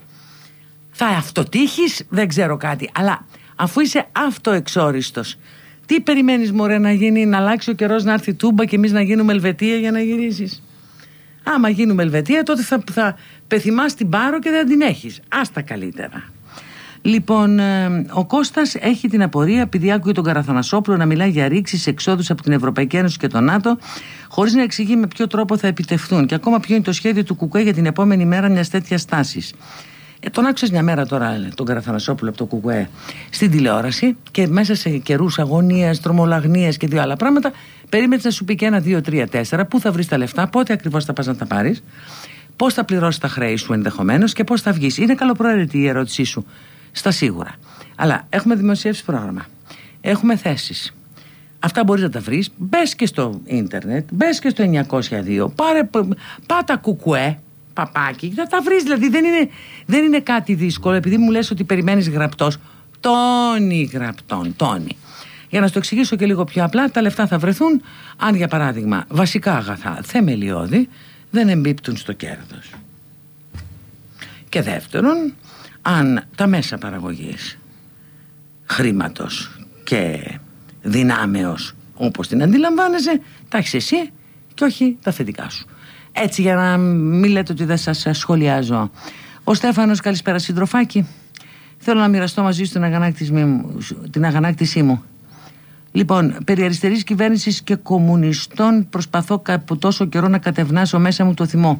θα αυτοτύχεις, δεν ξέρω κάτι. Αλλά αφού είσαι αυτοεξόριστος, τι περιμένεις, μωρέ, να γίνει? Να αλλάξει ο καιρός, να έρθει τούμπα και εμείς να γίνουμε Ελβετία για να γυρίσεις? Άμα γίνουμε Ελβετία, τότε θα πεθυμάς την Πάρο και δεν την έχεις. Άστα καλύτερα. Λοιπόν, ο Κώστας έχει την απορία, επειδή άκουγε τον Καραθανασόπουλο να μιλάει για ρήξεις εξόδους από την Ευρωπαϊκή Ένωση και το ΝΑΤΟ, χωρίς να εξηγεί με ποιο τρόπο θα επιτευχθούν και ακόμα ποιο είναι το σχέδιο του ΚΚΕ για την επόμενη μέρα μιας τέτοιας τάσης. Τον άκουσες μια μέρα τώρα τον Καραθανασόπουλο από το ΚΚΕ στην τηλεόραση και μέσα σε καιρούς αγωνίας, τρομολαγνίας και δύο άλλα πράγματα, περίμενες να σου πει και 1, 2, 3, 4, πού θα βρεις τα λεφτά, πότε ακριβώς θα πας να τα πάρεις, πώς θα πληρώσεις τα χρέη σου ενδεχομένως και πώς θα βγεις. Είναι καλοπροαίρετη η ερώτησή σου, στα σίγουρα. Αλλά έχουμε δημοσιεύσει πρόγραμμα, έχουμε θέσεις. Αυτά μπορείς να τα βρεις. Μπες και στο ίντερνετ, μπες και στο 902, πάτα ΚΚΕ, παπάκι, θα τα βρεις. Δηλαδή δεν είναι κάτι δύσκολο. Επειδή μου λες ότι περιμένεις γραπτός, τόνι γραπτών, τόνι. Για να σου το εξηγήσω και λίγο πιο απλά, τα λεφτά θα βρεθούν αν, για παράδειγμα, βασικά αγαθά θεμελιώδη δεν εμπίπτουν στο κέρδος. Και δεύτερον, αν τα μέσα παραγωγής χρήματος και δυνάμεως όπως την αντιλαμβάνεσαι, τα έχεις εσύ και όχι τα θετικά σου. Έτσι, για να μην λέτε ότι δεν σας σχολιάζω. Ο Στέφανος, καλησπέρα συντροφάκι. Θέλω να μοιραστώ μαζί σου την αγανάκτησή μου. Λοιπόν, περί αριστερής κυβέρνησης και κομμουνιστών προσπαθώ από τόσο καιρό να κατευνάσω μέσα μου το θυμό.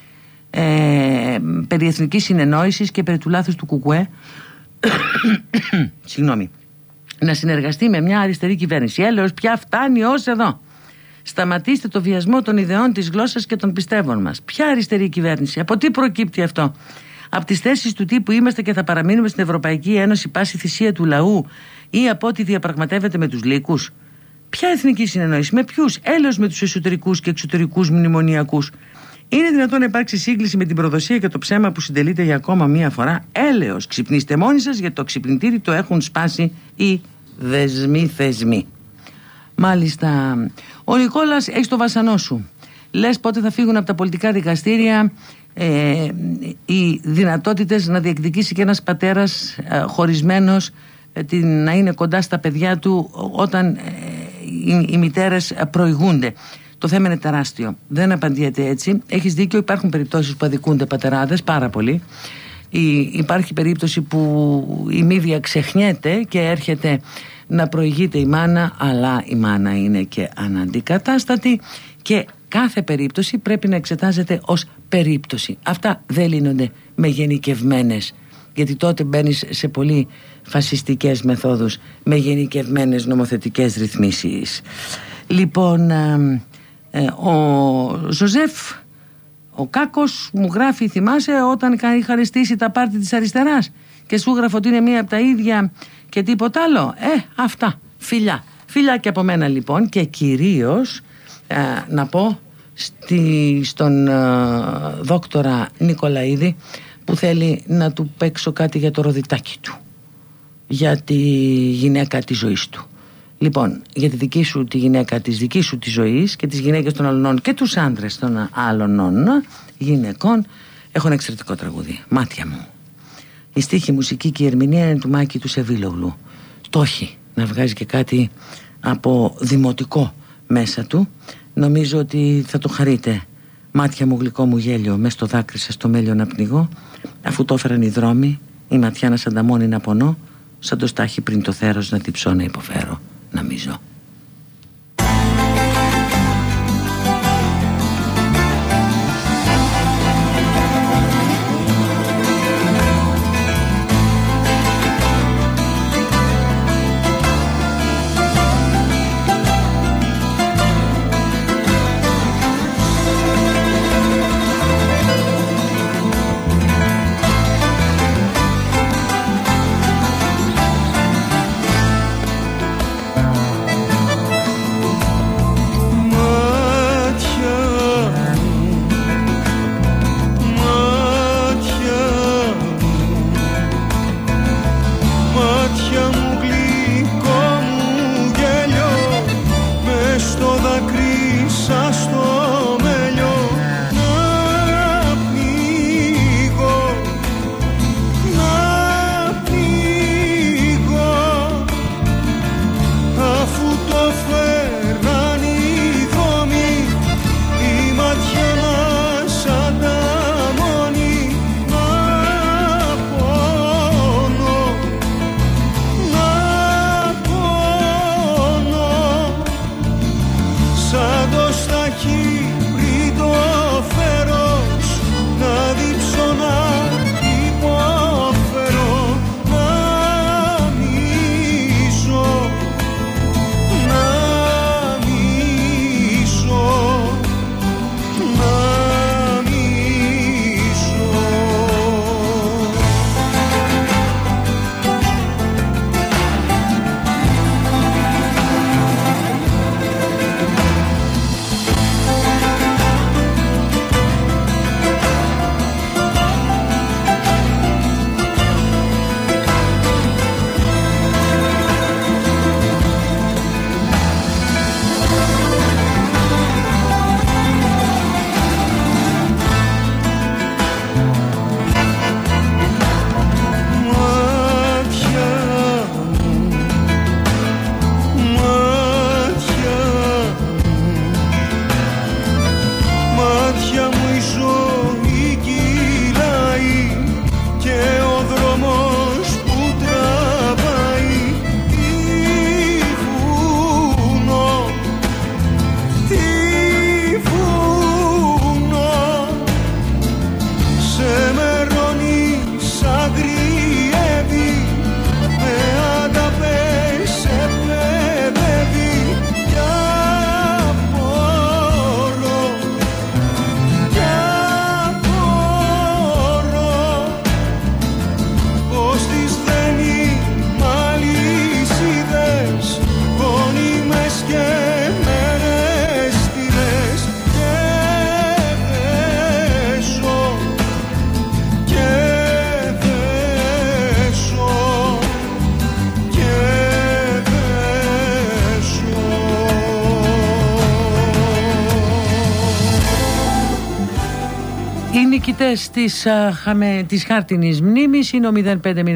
Περί εθνικής συνεννόησης και περί του λάθους του ΚΚΕ συγγνώμη, να συνεργαστεί με μια αριστερή κυβέρνηση. Έλεος, πια φτάνει ως εδώ. Σταματήστε το βιασμό των ιδεών, της γλώσσας και των πιστεύων μας. Ποια αριστερή κυβέρνηση? Από τι προκύπτει αυτό? Από τις θέσεις του τύπου είμαστε και θα παραμείνουμε στην Ευρωπαϊκή Ένωση πάση θυσία του λαού, ή από ό,τι διαπραγματεύεται με τους λύκους? Ποια εθνική συνεννόηση? Με ποιους? Έλεος με τους εσωτερικούς και εξωτερικούς μνημονιακούς. Είναι δυνατόν να υπάρξει σύγκληση με την προδοσία και το ψέμα που συντελείται για ακόμα μία φορά? Έλεος, ξυπνήστε μόνοι σας, γιατί το ξυπνητήρι το έχουν σπάσει οι θεσμοί. Μάλιστα. Ο Νικόλας, έχεις το βασανό σου. Λες πότε θα φύγουν από τα πολιτικά δικαστήρια οι δυνατότητες να διεκδικήσει και ένας πατέρας χωρισμένος να είναι κοντά στα παιδιά του όταν οι μητέρες προηγούνται. Το θέμα είναι τεράστιο. Δεν απαντιέται έτσι. Έχεις δίκιο, υπάρχουν περιπτώσεις που αδικούνται πατεράδες πάρα πολύ. Υπάρχει περίπτωση που η μύδια ξεχνιέται και έρχεται να προηγείται η μάνα, αλλά η μάνα είναι και αναντικατάστατη και κάθε περίπτωση πρέπει να εξετάζεται ως περίπτωση. Αυτά δεν λύνονται με γενικευμένες, γιατί τότε μπαίνεις σε πολύ φασιστικές μεθόδους με γενικευμένες νομοθετικές ρυθμίσεις. Λοιπόν, ο Ζωζεφ Ο Κάκος μου γράφει, θυμάσαι όταν είχα αρεστήσει τα πάρτι της αριστεράς και σου γράφω ότι είναι μία από τα ίδια και τίποτα άλλο. Αυτά, φιλιά και από μένα λοιπόν, και κυρίως να πω στον δόκτορα Νικολαίδη που θέλει να του παίξω κάτι για το ροδιτάκι του, για τη γυναίκα της ζωής του. Λοιπόν, για τη δική σου τη γυναίκα της δικής σου της ζωής και τις γυναίκες των άλλων και τους άντρες των άλλων γυναικών, έχω ένα εξαιρετικό τραγούδι, Μάτια μου. Η στίχη, μουσική και η ερμηνεία είναι του Μάκη του Σεβίλογλου. Το έχει να βγάζει και κάτι από δημοτικό μέσα του. Νομίζω ότι θα το χαρείτε. Μάτια μου, γλυκό μου γέλιο, μες στο δάκρυ σας το μέλιο να πνιγώ, αφού το έφεραν οι δρόμοι, η ματιά να σανταμώνει να πονώ, σαν το στάχι πριν το θέρος να διψώ να υποφέρω, να μιζώ. Της χάρτινης μνήμης είναι ο 0504,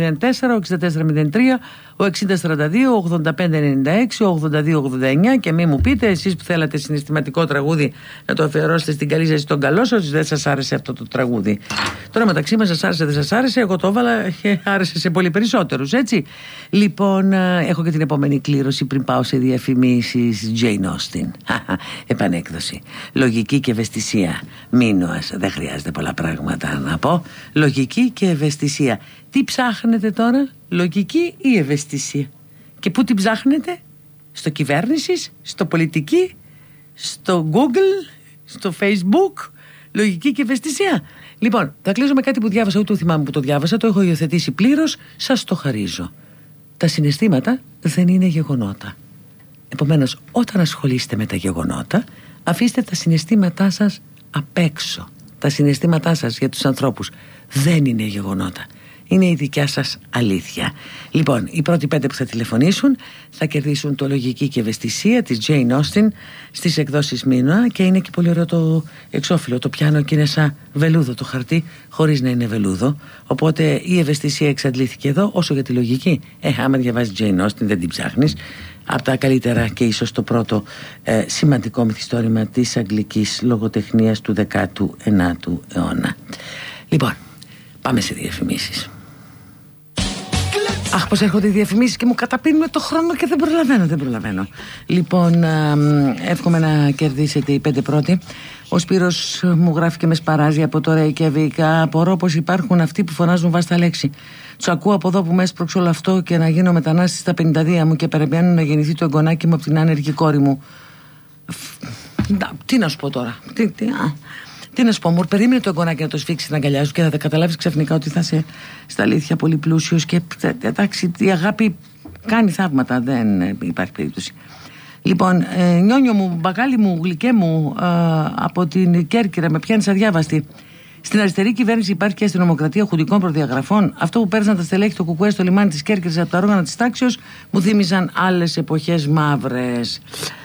ο 6403, ο 6042, ο 8596, ο 8289 και μη μου πείτε εσείς που θέλατε συναισθηματικό τραγούδι να το αφιερώσετε στην καλή σας ή τον καλό σας, δεν σας άρεσε αυτό το τραγούδι. Τώρα μεταξύ μας σας άρεσε δεν σας άρεσε, εγώ το έβαλα και άρεσε σε πολύ περισσότερους, έτσι. Λοιπόν, έχω και την επόμενη κλήρωση πριν πάω σε διαφημίσεις. Jane Austen, επανέκδοση, λογική και ευαισθησία. Μίνωας, δεν χρειάζεται πολλά πράγματα να πω. Λογική και ευαισθησία. Τι ψάχνετε τώρα, λογική ή ευαισθησία? Και πού την ψάχνετε? Στο κυβέρνησης, στο πολιτική, στο Google, στο Facebook? Λογική και ευαισθησία. Λοιπόν, θα κλείσω με κάτι που διάβασα, ούτε θυμάμαι που το διάβασα, το έχω υιοθετήσει πλήρως, σας το χαρίζω. Τα συναισθήματα δεν είναι γεγονότα. Επομένως, όταν ασχολείστε με τα γεγονότα, αφήστε τα συναισθήματά σας απ' έξω. Τα συναισθήματά σας για τους ανθρώπους δεν είναι γεγονότα. Είναι η δικιά σας αλήθεια. Λοιπόν, οι πρώτοι 5 που θα τηλεφωνήσουν θα κερδίσουν το Λογική και Ευαισθησία της Jane Austen στις εκδόσεις Μίνωα, και είναι και πολύ ωραίο το εξώφυλλο. Το πιάνω και είναι σαν βελούδο το χαρτί, χωρίς να είναι βελούδο. Οπότε η ευαισθησία εξαντλήθηκε εδώ. Όσο για τη λογική, άμα διαβάζεις Jane Austen δεν την ψάχνεις. Από τα καλύτερα και ίσως το πρώτο σημαντικό μυθιστόρημα της αγγλικής λογοτεχνίας του 19ου αιώνα. Λοιπόν, πάμε σε διαφημίσεις. Αχ, πως έρχονται οι διαφημίσεις και μου καταπίνουν το χρόνο και δεν προλαβαίνω. Λοιπόν, εύχομαι να κερδίσετε οι 5 πρώτοι. Ο Σπύρος μου γράφει και με σπαράζει από το Reykjavik. Απορώ πως υπάρχουν αυτοί που φωνάζουν βάστα λέξη. Τους ακούω από εδώ που με έσπρωξε όλο αυτό και να γίνω μετανάστη στα 52 μου και περιμένουν να γεννηθεί το εγγονάκι μου από την άνεργη κόρη μου. Τι να σου πω τώρα. Τι να σου πω, μου περίμενε το εγγονάκι να το σφίξει την αγκαλιά σου και θα καταλάβεις ξαφνικά ότι θα είσαι στα αλήθεια πολύ πλούσιος και εντάξει, η αγάπη κάνει θαύματα, δεν υπάρχει περίπτωση. Λοιπόν, νιόνιο μου, μπακάλι μου, γλυκέ μου, από την Κέρκυρα, με πιάνεις αδιάβαστη. Στην αριστερή κυβέρνηση υπάρχει και αστυνομοκρατία χουντικών προδιαγραφών. Αυτό που πέρασαν τα στελέχη του Κουκουέ στο λιμάνι της Κέρκυρας από τα ρόγανα της τάξεως μου θύμιζαν άλλες εποχές μαύρες.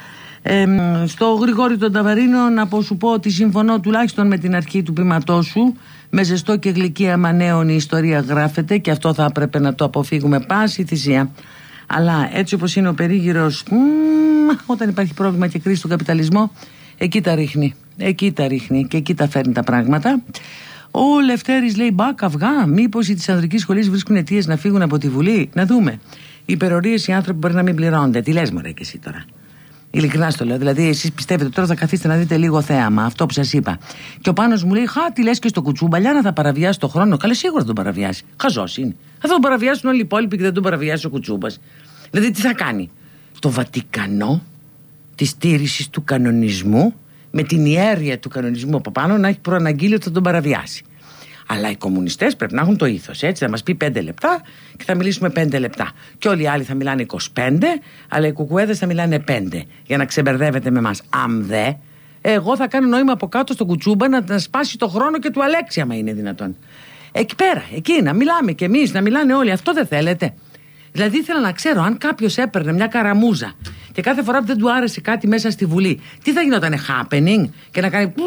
Στο Γρηγόρη τον Ταβαρίνο να σου πω ότι συμφωνώ τουλάχιστον με την αρχή του ποίηματός σου. Με ζεστό και γλυκή αμανέων η ιστορία γράφεται και αυτό θα έπρεπε να το αποφύγουμε πάση θυσία. Αλλά έτσι όπως είναι ο περίγυρος, όταν υπάρχει πρόβλημα και κρίση στον καπιταλισμό, εκεί τα ρίχνει και εκεί τα φέρνει τα πράγματα. Ο Λευτέρης λέει μπακ αυγά, μήπως οι της ανδρικής σχολής βρίσκουν αιτίες να φύγουν από τη Βουλή. Να δούμε. Οι υπερορίες οι άνθρωποι μπορεί να μην πληρώνονται. Τι λες μωρέ και εσύ τώρα. Ειλικρινά στο λέω. Δηλαδή, εσείς πιστεύετε τώρα θα καθίσετε να δείτε λίγο θέαμα, αυτό που σας είπα. Και ο Πάνος μου λέει: χα, τι λες και στο Κουτσούμπαλιάνα θα παραβιάσει το χρόνο. Καλέ, σίγουρα θα τον παραβιάσει. Χαζός είναι. Θα τον παραβιάσουν όλοι οι υπόλοιποι και δεν τον παραβιάσει ο Κουτσούμπας. Δηλαδή, τι θα κάνει. Το Βατικανό τη στήριξη του κανονισμού, με την ιέρεια του κανονισμού από πάνω, να έχει προαναγγείλει ότι θα τον παραβιάσει. Αλλά οι κομμουνιστές πρέπει να έχουν το ήθος, έτσι. Θα μας πει 5 λεπτά και θα μιλήσουμε 5 λεπτά. Και όλοι οι άλλοι θα μιλάνε 25, αλλά οι κουκουέδες θα μιλάνε 5. Για να ξεμπερδεύετε με εμάς. Αν δε, εγώ θα κάνω νόημα από κάτω στον Κουτσούμπα να σπάσει το χρόνο και του Αλέξη, άμα είναι δυνατόν. Εκεί πέρα, εκεί να μιλάμε κι εμείς, να μιλάνε όλοι. Αυτό δεν θέλετε. Δηλαδή ήθελα να ξέρω αν κάποιος έπαιρνε μια καραμούζα και κάθε φορά που δεν του άρεσε κάτι μέσα στη Βουλή, τι θα γινότανε happening και να κάνει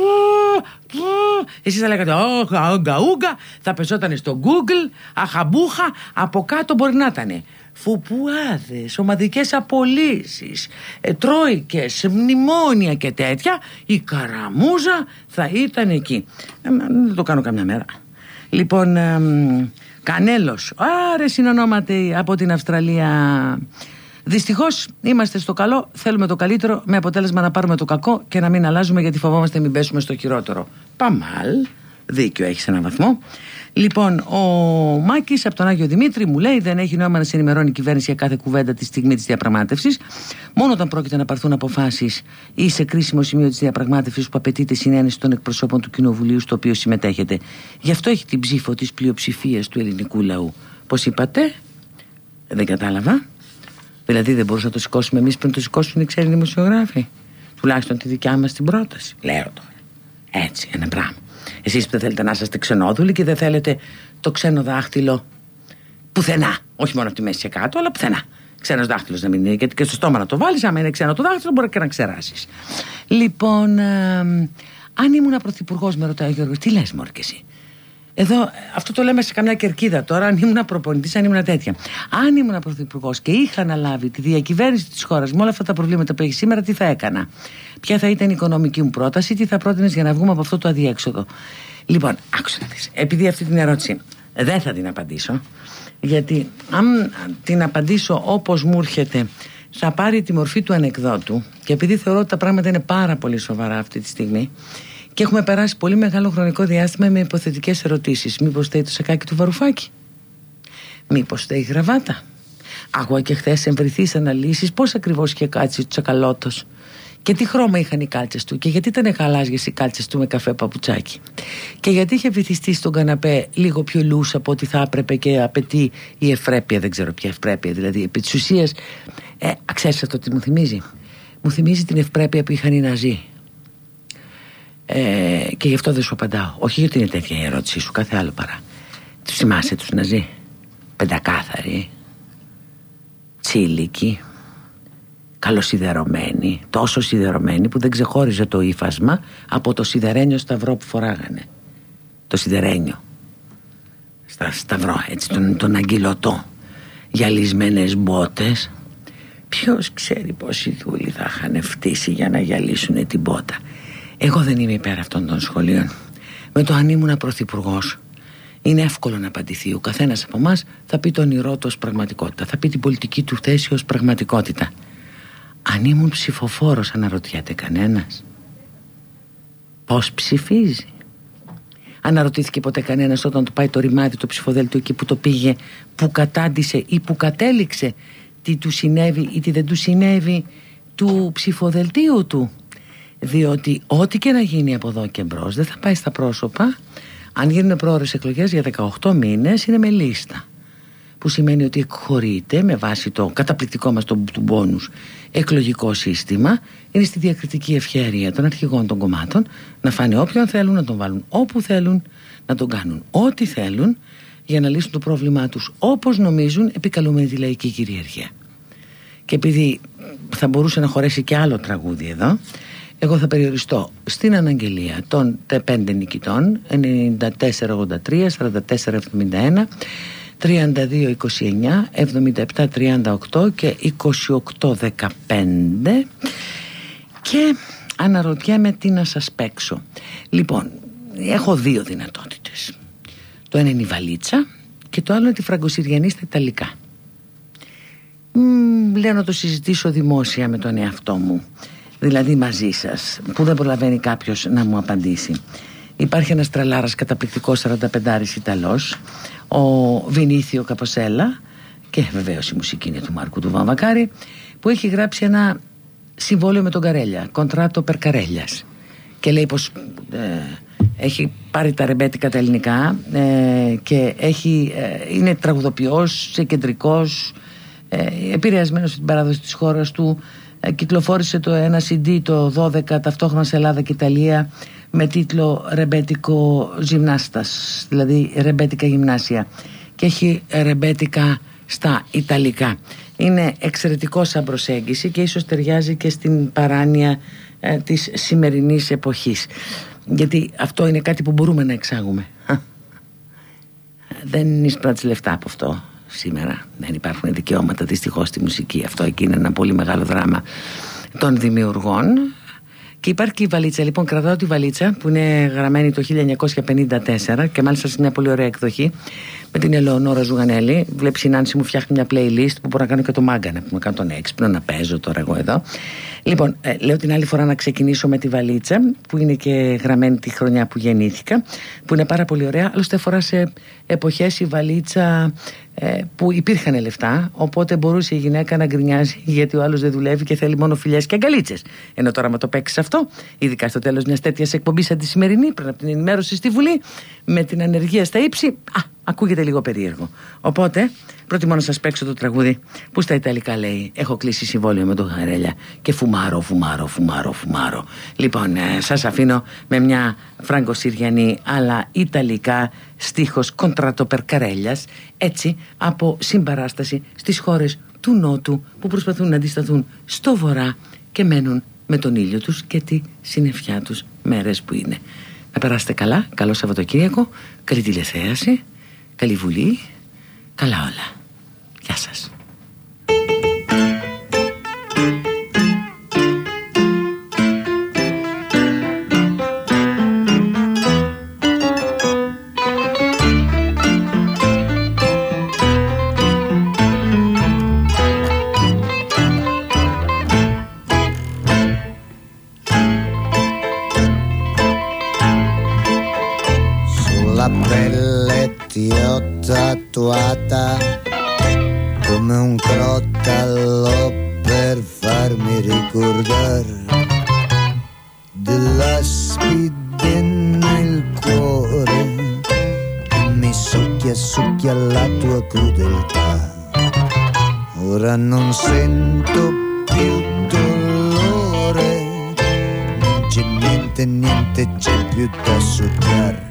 εσείς θα λέγατε όγκα, θα πεσότανε στο Google, αχαμπούχα, από κάτω μπορεί να ήτανε φουπουάδες, ομαδικές απολύσεις, τρόικες, μνημόνια και τέτοια. Η καραμούζα θα ήταν εκεί. Δεν το κάνω καμιά μέρα. Λοιπόν, Κανέλος, άρε συνονόματι από την Αυστραλία. Δυστυχώς είμαστε στο καλό, θέλουμε το καλύτερο, με αποτέλεσμα να πάρουμε το κακό και να μην αλλάζουμε γιατί φοβόμαστε μην πέσουμε στο χειρότερο. Παμάλ, δίκιο έχεις έναν βαθμό. Λοιπόν, ο Μάκης από τον Άγιο Δημήτρη μου λέει: δεν έχει νόημα να σε ενημερώνει η κυβέρνηση για κάθε κουβέντα τη στιγμή της διαπραγμάτευσης. Μόνο όταν πρόκειται να πάρθουν αποφάσεις ή σε κρίσιμο σημείο της διαπραγμάτευσης που απαιτείται συνένεση των εκπροσώπων του Κοινοβουλίου στο οποίο συμμετέχετε. Γι' αυτό έχει την ψήφο της πλειοψηφίας του ελληνικού λαού. Πώς είπατε, δεν κατάλαβα. Δηλαδή δεν μπορούσαμε να το σηκώσουμε εμείς πριν το σηκώσουν οι ξένοι δημοσιογράφοι. Τουλάχιστον τη δικιά μας την πρόταση. Λέω τώρα. Έτσι, ένα πράγμα. Εσείς που δεν θέλετε να είσαστε ξενόδουλοι και δεν θέλετε το ξένο δάχτυλο πουθενά. Όχι μόνο από τη μέση και κάτω, αλλά πουθενά. Ξένος δάχτυλος να μην είναι, γιατί και στο στόμα να το βάλεις. Άμα είναι ξένο το δάχτυλο, μπορεί και να ξεράσεις. Λοιπόν, αν ήμουν πρωθυπουργός, με ρωτάει ο Γιώργος, τι λες, μωρέ, και εσύ. Εδώ, αυτό το λέμε σε καμιά κερκίδα τώρα. Αν ήμουν προπονητής, αν ήμουν τέτοια. Αν ήμουν πρωθυπουργός και είχα αναλάβει τη διακυβέρνηση της χώρας με όλα αυτά τα προβλήματα που έχει σήμερα, τι θα έκανα. Ποια θα ήταν η οικονομική μου πρόταση, τι θα πρότεινες για να βγούμε από αυτό το αδιέξοδο. Λοιπόν, άκουσα να δεις. Επειδή αυτή την ερώτηση δεν θα την απαντήσω, γιατί αν την απαντήσω όπως μου έρχεται, θα πάρει τη μορφή του ανεκδότου. Και επειδή θεωρώ ότι τα πράγματα είναι πάρα πολύ σοβαρά αυτή τη στιγμή. Και έχουμε περάσει πολύ μεγάλο χρονικό διάστημα με υποθετικές ερωτήσεις. Μήπως φταίει το σακάκι του Βαρουφάκη? Μήπως φταίει η γραβάτα? Άκουγα και χθες εμβριθείς αναλύσεις πώς ακριβώς είχε κάτσει ο Τσακαλώτος Και τι χρώμα είχαν οι κάλτσες του, και γιατί ήταν γαλάζιες οι κάλτσες του με καφέ παπουτσάκι, και γιατί είχε βυθιστεί στον καναπέ λίγο πιο λούς από ό,τι θα έπρεπε και απαιτεί η ευπρέπεια, δεν ξέρω ποια ευπρέπεια, δηλαδή επί της ουσίας. Ξέρεις αυτό τι μου θυμίζει? Μου θυμίζει την ευπρέπεια που είχαν οι Ναζί. Και γι' αυτό δεν σου απαντάω. Όχι γιατί είναι τέτοια η ερώτησή σου, κάθε άλλο παρά. Τους θυμάσαι τους Ναζί? Πεντακάθαροι, τσίλικοι, καλοσιδερωμένοι, τόσο σιδερωμένοι που δεν ξεχώριζε το ύφασμα από το σιδερένιο σταυρό που φοράγανε. Το σιδερένιο σταυρό, έτσι, τον αγγυλωτό, γυαλισμένες μπότες. Ποιος ξέρει πόσοι δούλοι θα είχαν φτύσει για να γυαλίσουν την μπότα. Εγώ δεν είμαι υπέρ αυτών των σχολείων. Με το αν ήμουν πρωθυπουργός, είναι εύκολο να απαντηθεί. Ο καθένας από εμάς θα πει το όνειρό του ως πραγματικότητα, θα πει την πολιτική του θέση ως πραγματικότητα. Αν ήμουν ψηφοφόρος, αναρωτιέται κανένας? Πώς ψηφίζει? Αναρωτήθηκε ποτέ κανένας όταν του πάει το ρημάδι το ψηφοδέλτιο εκεί που το πήγε, που κατάντησε ή που κατέληξε, τι του συνέβη ή τι δεν του συνέβη του ψηφοδελτίου του? Διότι ό,τι και να γίνει από εδώ και μπρος δεν θα πάει στα πρόσωπα. Αν γίνουν πρόωρες εκλογές για 18 μήνες είναι με λίστα, που σημαίνει ότι εκχωρείται με βάση το καταπληκτικό μας του μπόνους εκλογικό σύστημα. Είναι στη διακριτική ευχέρεια των αρχηγών των κομμάτων να φάνε όποιον θέλουν, να τον βάλουν όπου θέλουν, να τον κάνουν ό,τι θέλουν για να λύσουν το πρόβλημά τους όπως νομίζουν, επικαλούμενοι τη λαϊκή κυριαρχία. Και επειδή θα μπορούσε να χωρέσει και άλλο τραγούδι εδώ, εγώ θα περιοριστώ στην αναγγελία των 5 νικητών, 94-83, 44-71, 32-29, 77-38 και 28-15. Και αναρωτιέμαι τι να σας παίξω. Λοιπόν, έχω 2 δυνατότητες. Το ένα είναι η βαλίτσα και το άλλο είναι τη φραγκοσυριανή στα Ιταλικά. Λέω να το συζητήσω δημόσια με τον εαυτό μου, δηλαδή μαζί σας, που δεν προλαβαίνει κάποιος να μου απαντήσει. Υπάρχει ένας τρελάρας καταπληκτικός 45άρης Ιταλός, ο Βινίθιο Καποσέλα, και βεβαίως η μουσική είναι του Μάρκου του Βαμβακάρη, που έχει γράψει ένα συμβόλαιο με τον Καρέλια, κοντράτο περ Καρέλιας, και λέει πως έχει πάρει τα ρεμπέτικα τα ελληνικά και είναι τραγουδοποιός, κεντρικός, επηρεασμένος στην παράδοση της χώρας του. Κυκλοφόρησε ένα CD το 12 ταυτόχρονα σε Ελλάδα και Ιταλία με τίτλο «Ρεμπέτικο Γυμνάστας», δηλαδή ρεμπέτικα γυμνάσια, και έχει ρεμπέτικα στα Ιταλικά. Είναι εξαιρετικό σαν προσέγγιση και ίσως ταιριάζει και στην παράνοια της σημερινής εποχής, γιατί αυτό είναι κάτι που μπορούμε να εξάγουμε. Δεν εισπράττεις λεφτά από αυτό σήμερα, δεν υπάρχουν δικαιώματα δυστυχώς στη μουσική. Αυτό εκεί είναι ένα πολύ μεγάλο δράμα των δημιουργών. Και υπάρχει και η βαλίτσα. Λοιπόν, κρατάω τη βαλίτσα που είναι γραμμένη το 1954 και μάλιστα σε μια πολύ ωραία εκδοχή με την Ελεονόρα Ζουγανέλη. Βλέπεις η Νάνση μου φτιάχνει μια playlist που μπορώ να κάνω και το μάγκανα, που με κάνω τον έξυπνο να παίζω τώρα εγώ εδώ. Λοιπόν, λέω την άλλη φορά να ξεκινήσω με τη βαλίτσα που είναι και γραμμένη τη χρονιά που γεννήθηκα, που είναι πάρα πολύ ωραία. Άλλωστε φορά σε εποχές η βαλίτσα που υπήρχαν λεφτά, οπότε μπορούσε η γυναίκα να γκρινιάζει γιατί ο άλλος δεν δουλεύει και θέλει μόνο φιλιές και αγκαλίτσες. Ενώ τώρα με το παίξεις αυτό, ειδικά στο τέλος μιας τέτοιας εκπομπής σαν τη σημερινή, πριν από την ενημέρωση στη Βουλή, με την ανεργία στα ύψη, ακούγεται λίγο περίεργο. Οπότε προτιμώ να σας παίξω το τραγούδι που στα Ιταλικά λέει «Έχω κλείσει συμβόλαιο με τον Χαρέλια και φουμάρω». Λοιπόν, σας αφήνω με μια φραγκοσυριανή αλλά Ιταλικά στίχος κοντράτο περ Καρέλιας, έτσι από συμπαράσταση στις χώρες του Νότου που προσπαθούν να αντισταθούν στο Βορρά και μένουν με τον ήλιο τους και τη συννεφιά τους μέρες που είναι. Να περάσετε καλά, καλό Σαββατοκύριακο, καλή τηλεθέαση, καλή Βουλή, καλά όλα. Γεια σας. Tatuata come un crottallo per farmi ricordare dell'aspide nel cuore, mi succhia la tua crudeltà. Ora non sento più dolore, non c'è niente c'è più da succhiare.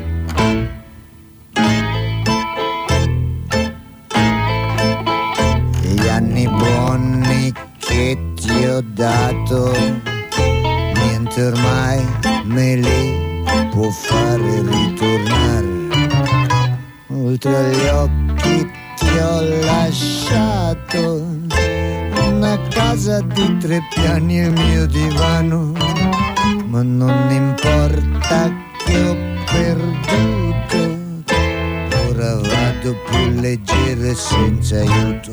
Gli anni buoni che ti ho dato, niente ormai me li può fare ritornare. Oltre agli occhi ti ho lasciato una casa di 3 piani e il mio divano, ma non importa che ho perduto, ora vado più leggero e senza aiuto.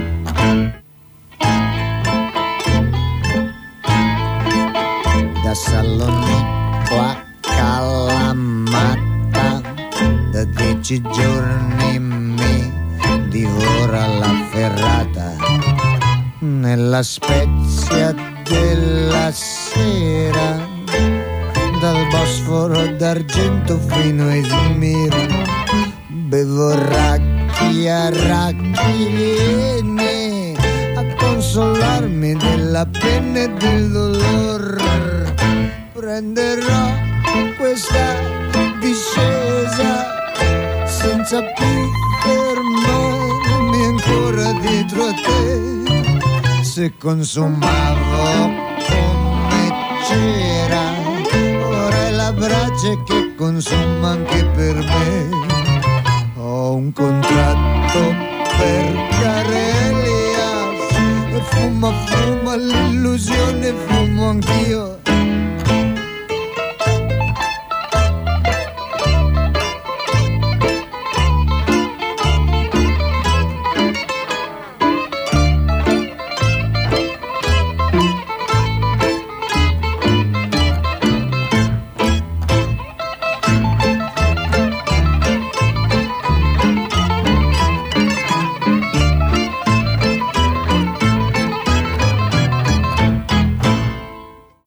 Da Salonicco a Kalamata, da 10 giorni mi divora la ferrata. Nella Spezia della sera, dal Bosforo d'Argento fino a Izmir, bevo racchi a racchi, viene a consolarmi della pena e del dolor. Prenderò questa discesa senza più fermarmi ancora dietro a te. Se consumavo come c'era, ora è la brace che consuma anche per me. Ho un contratto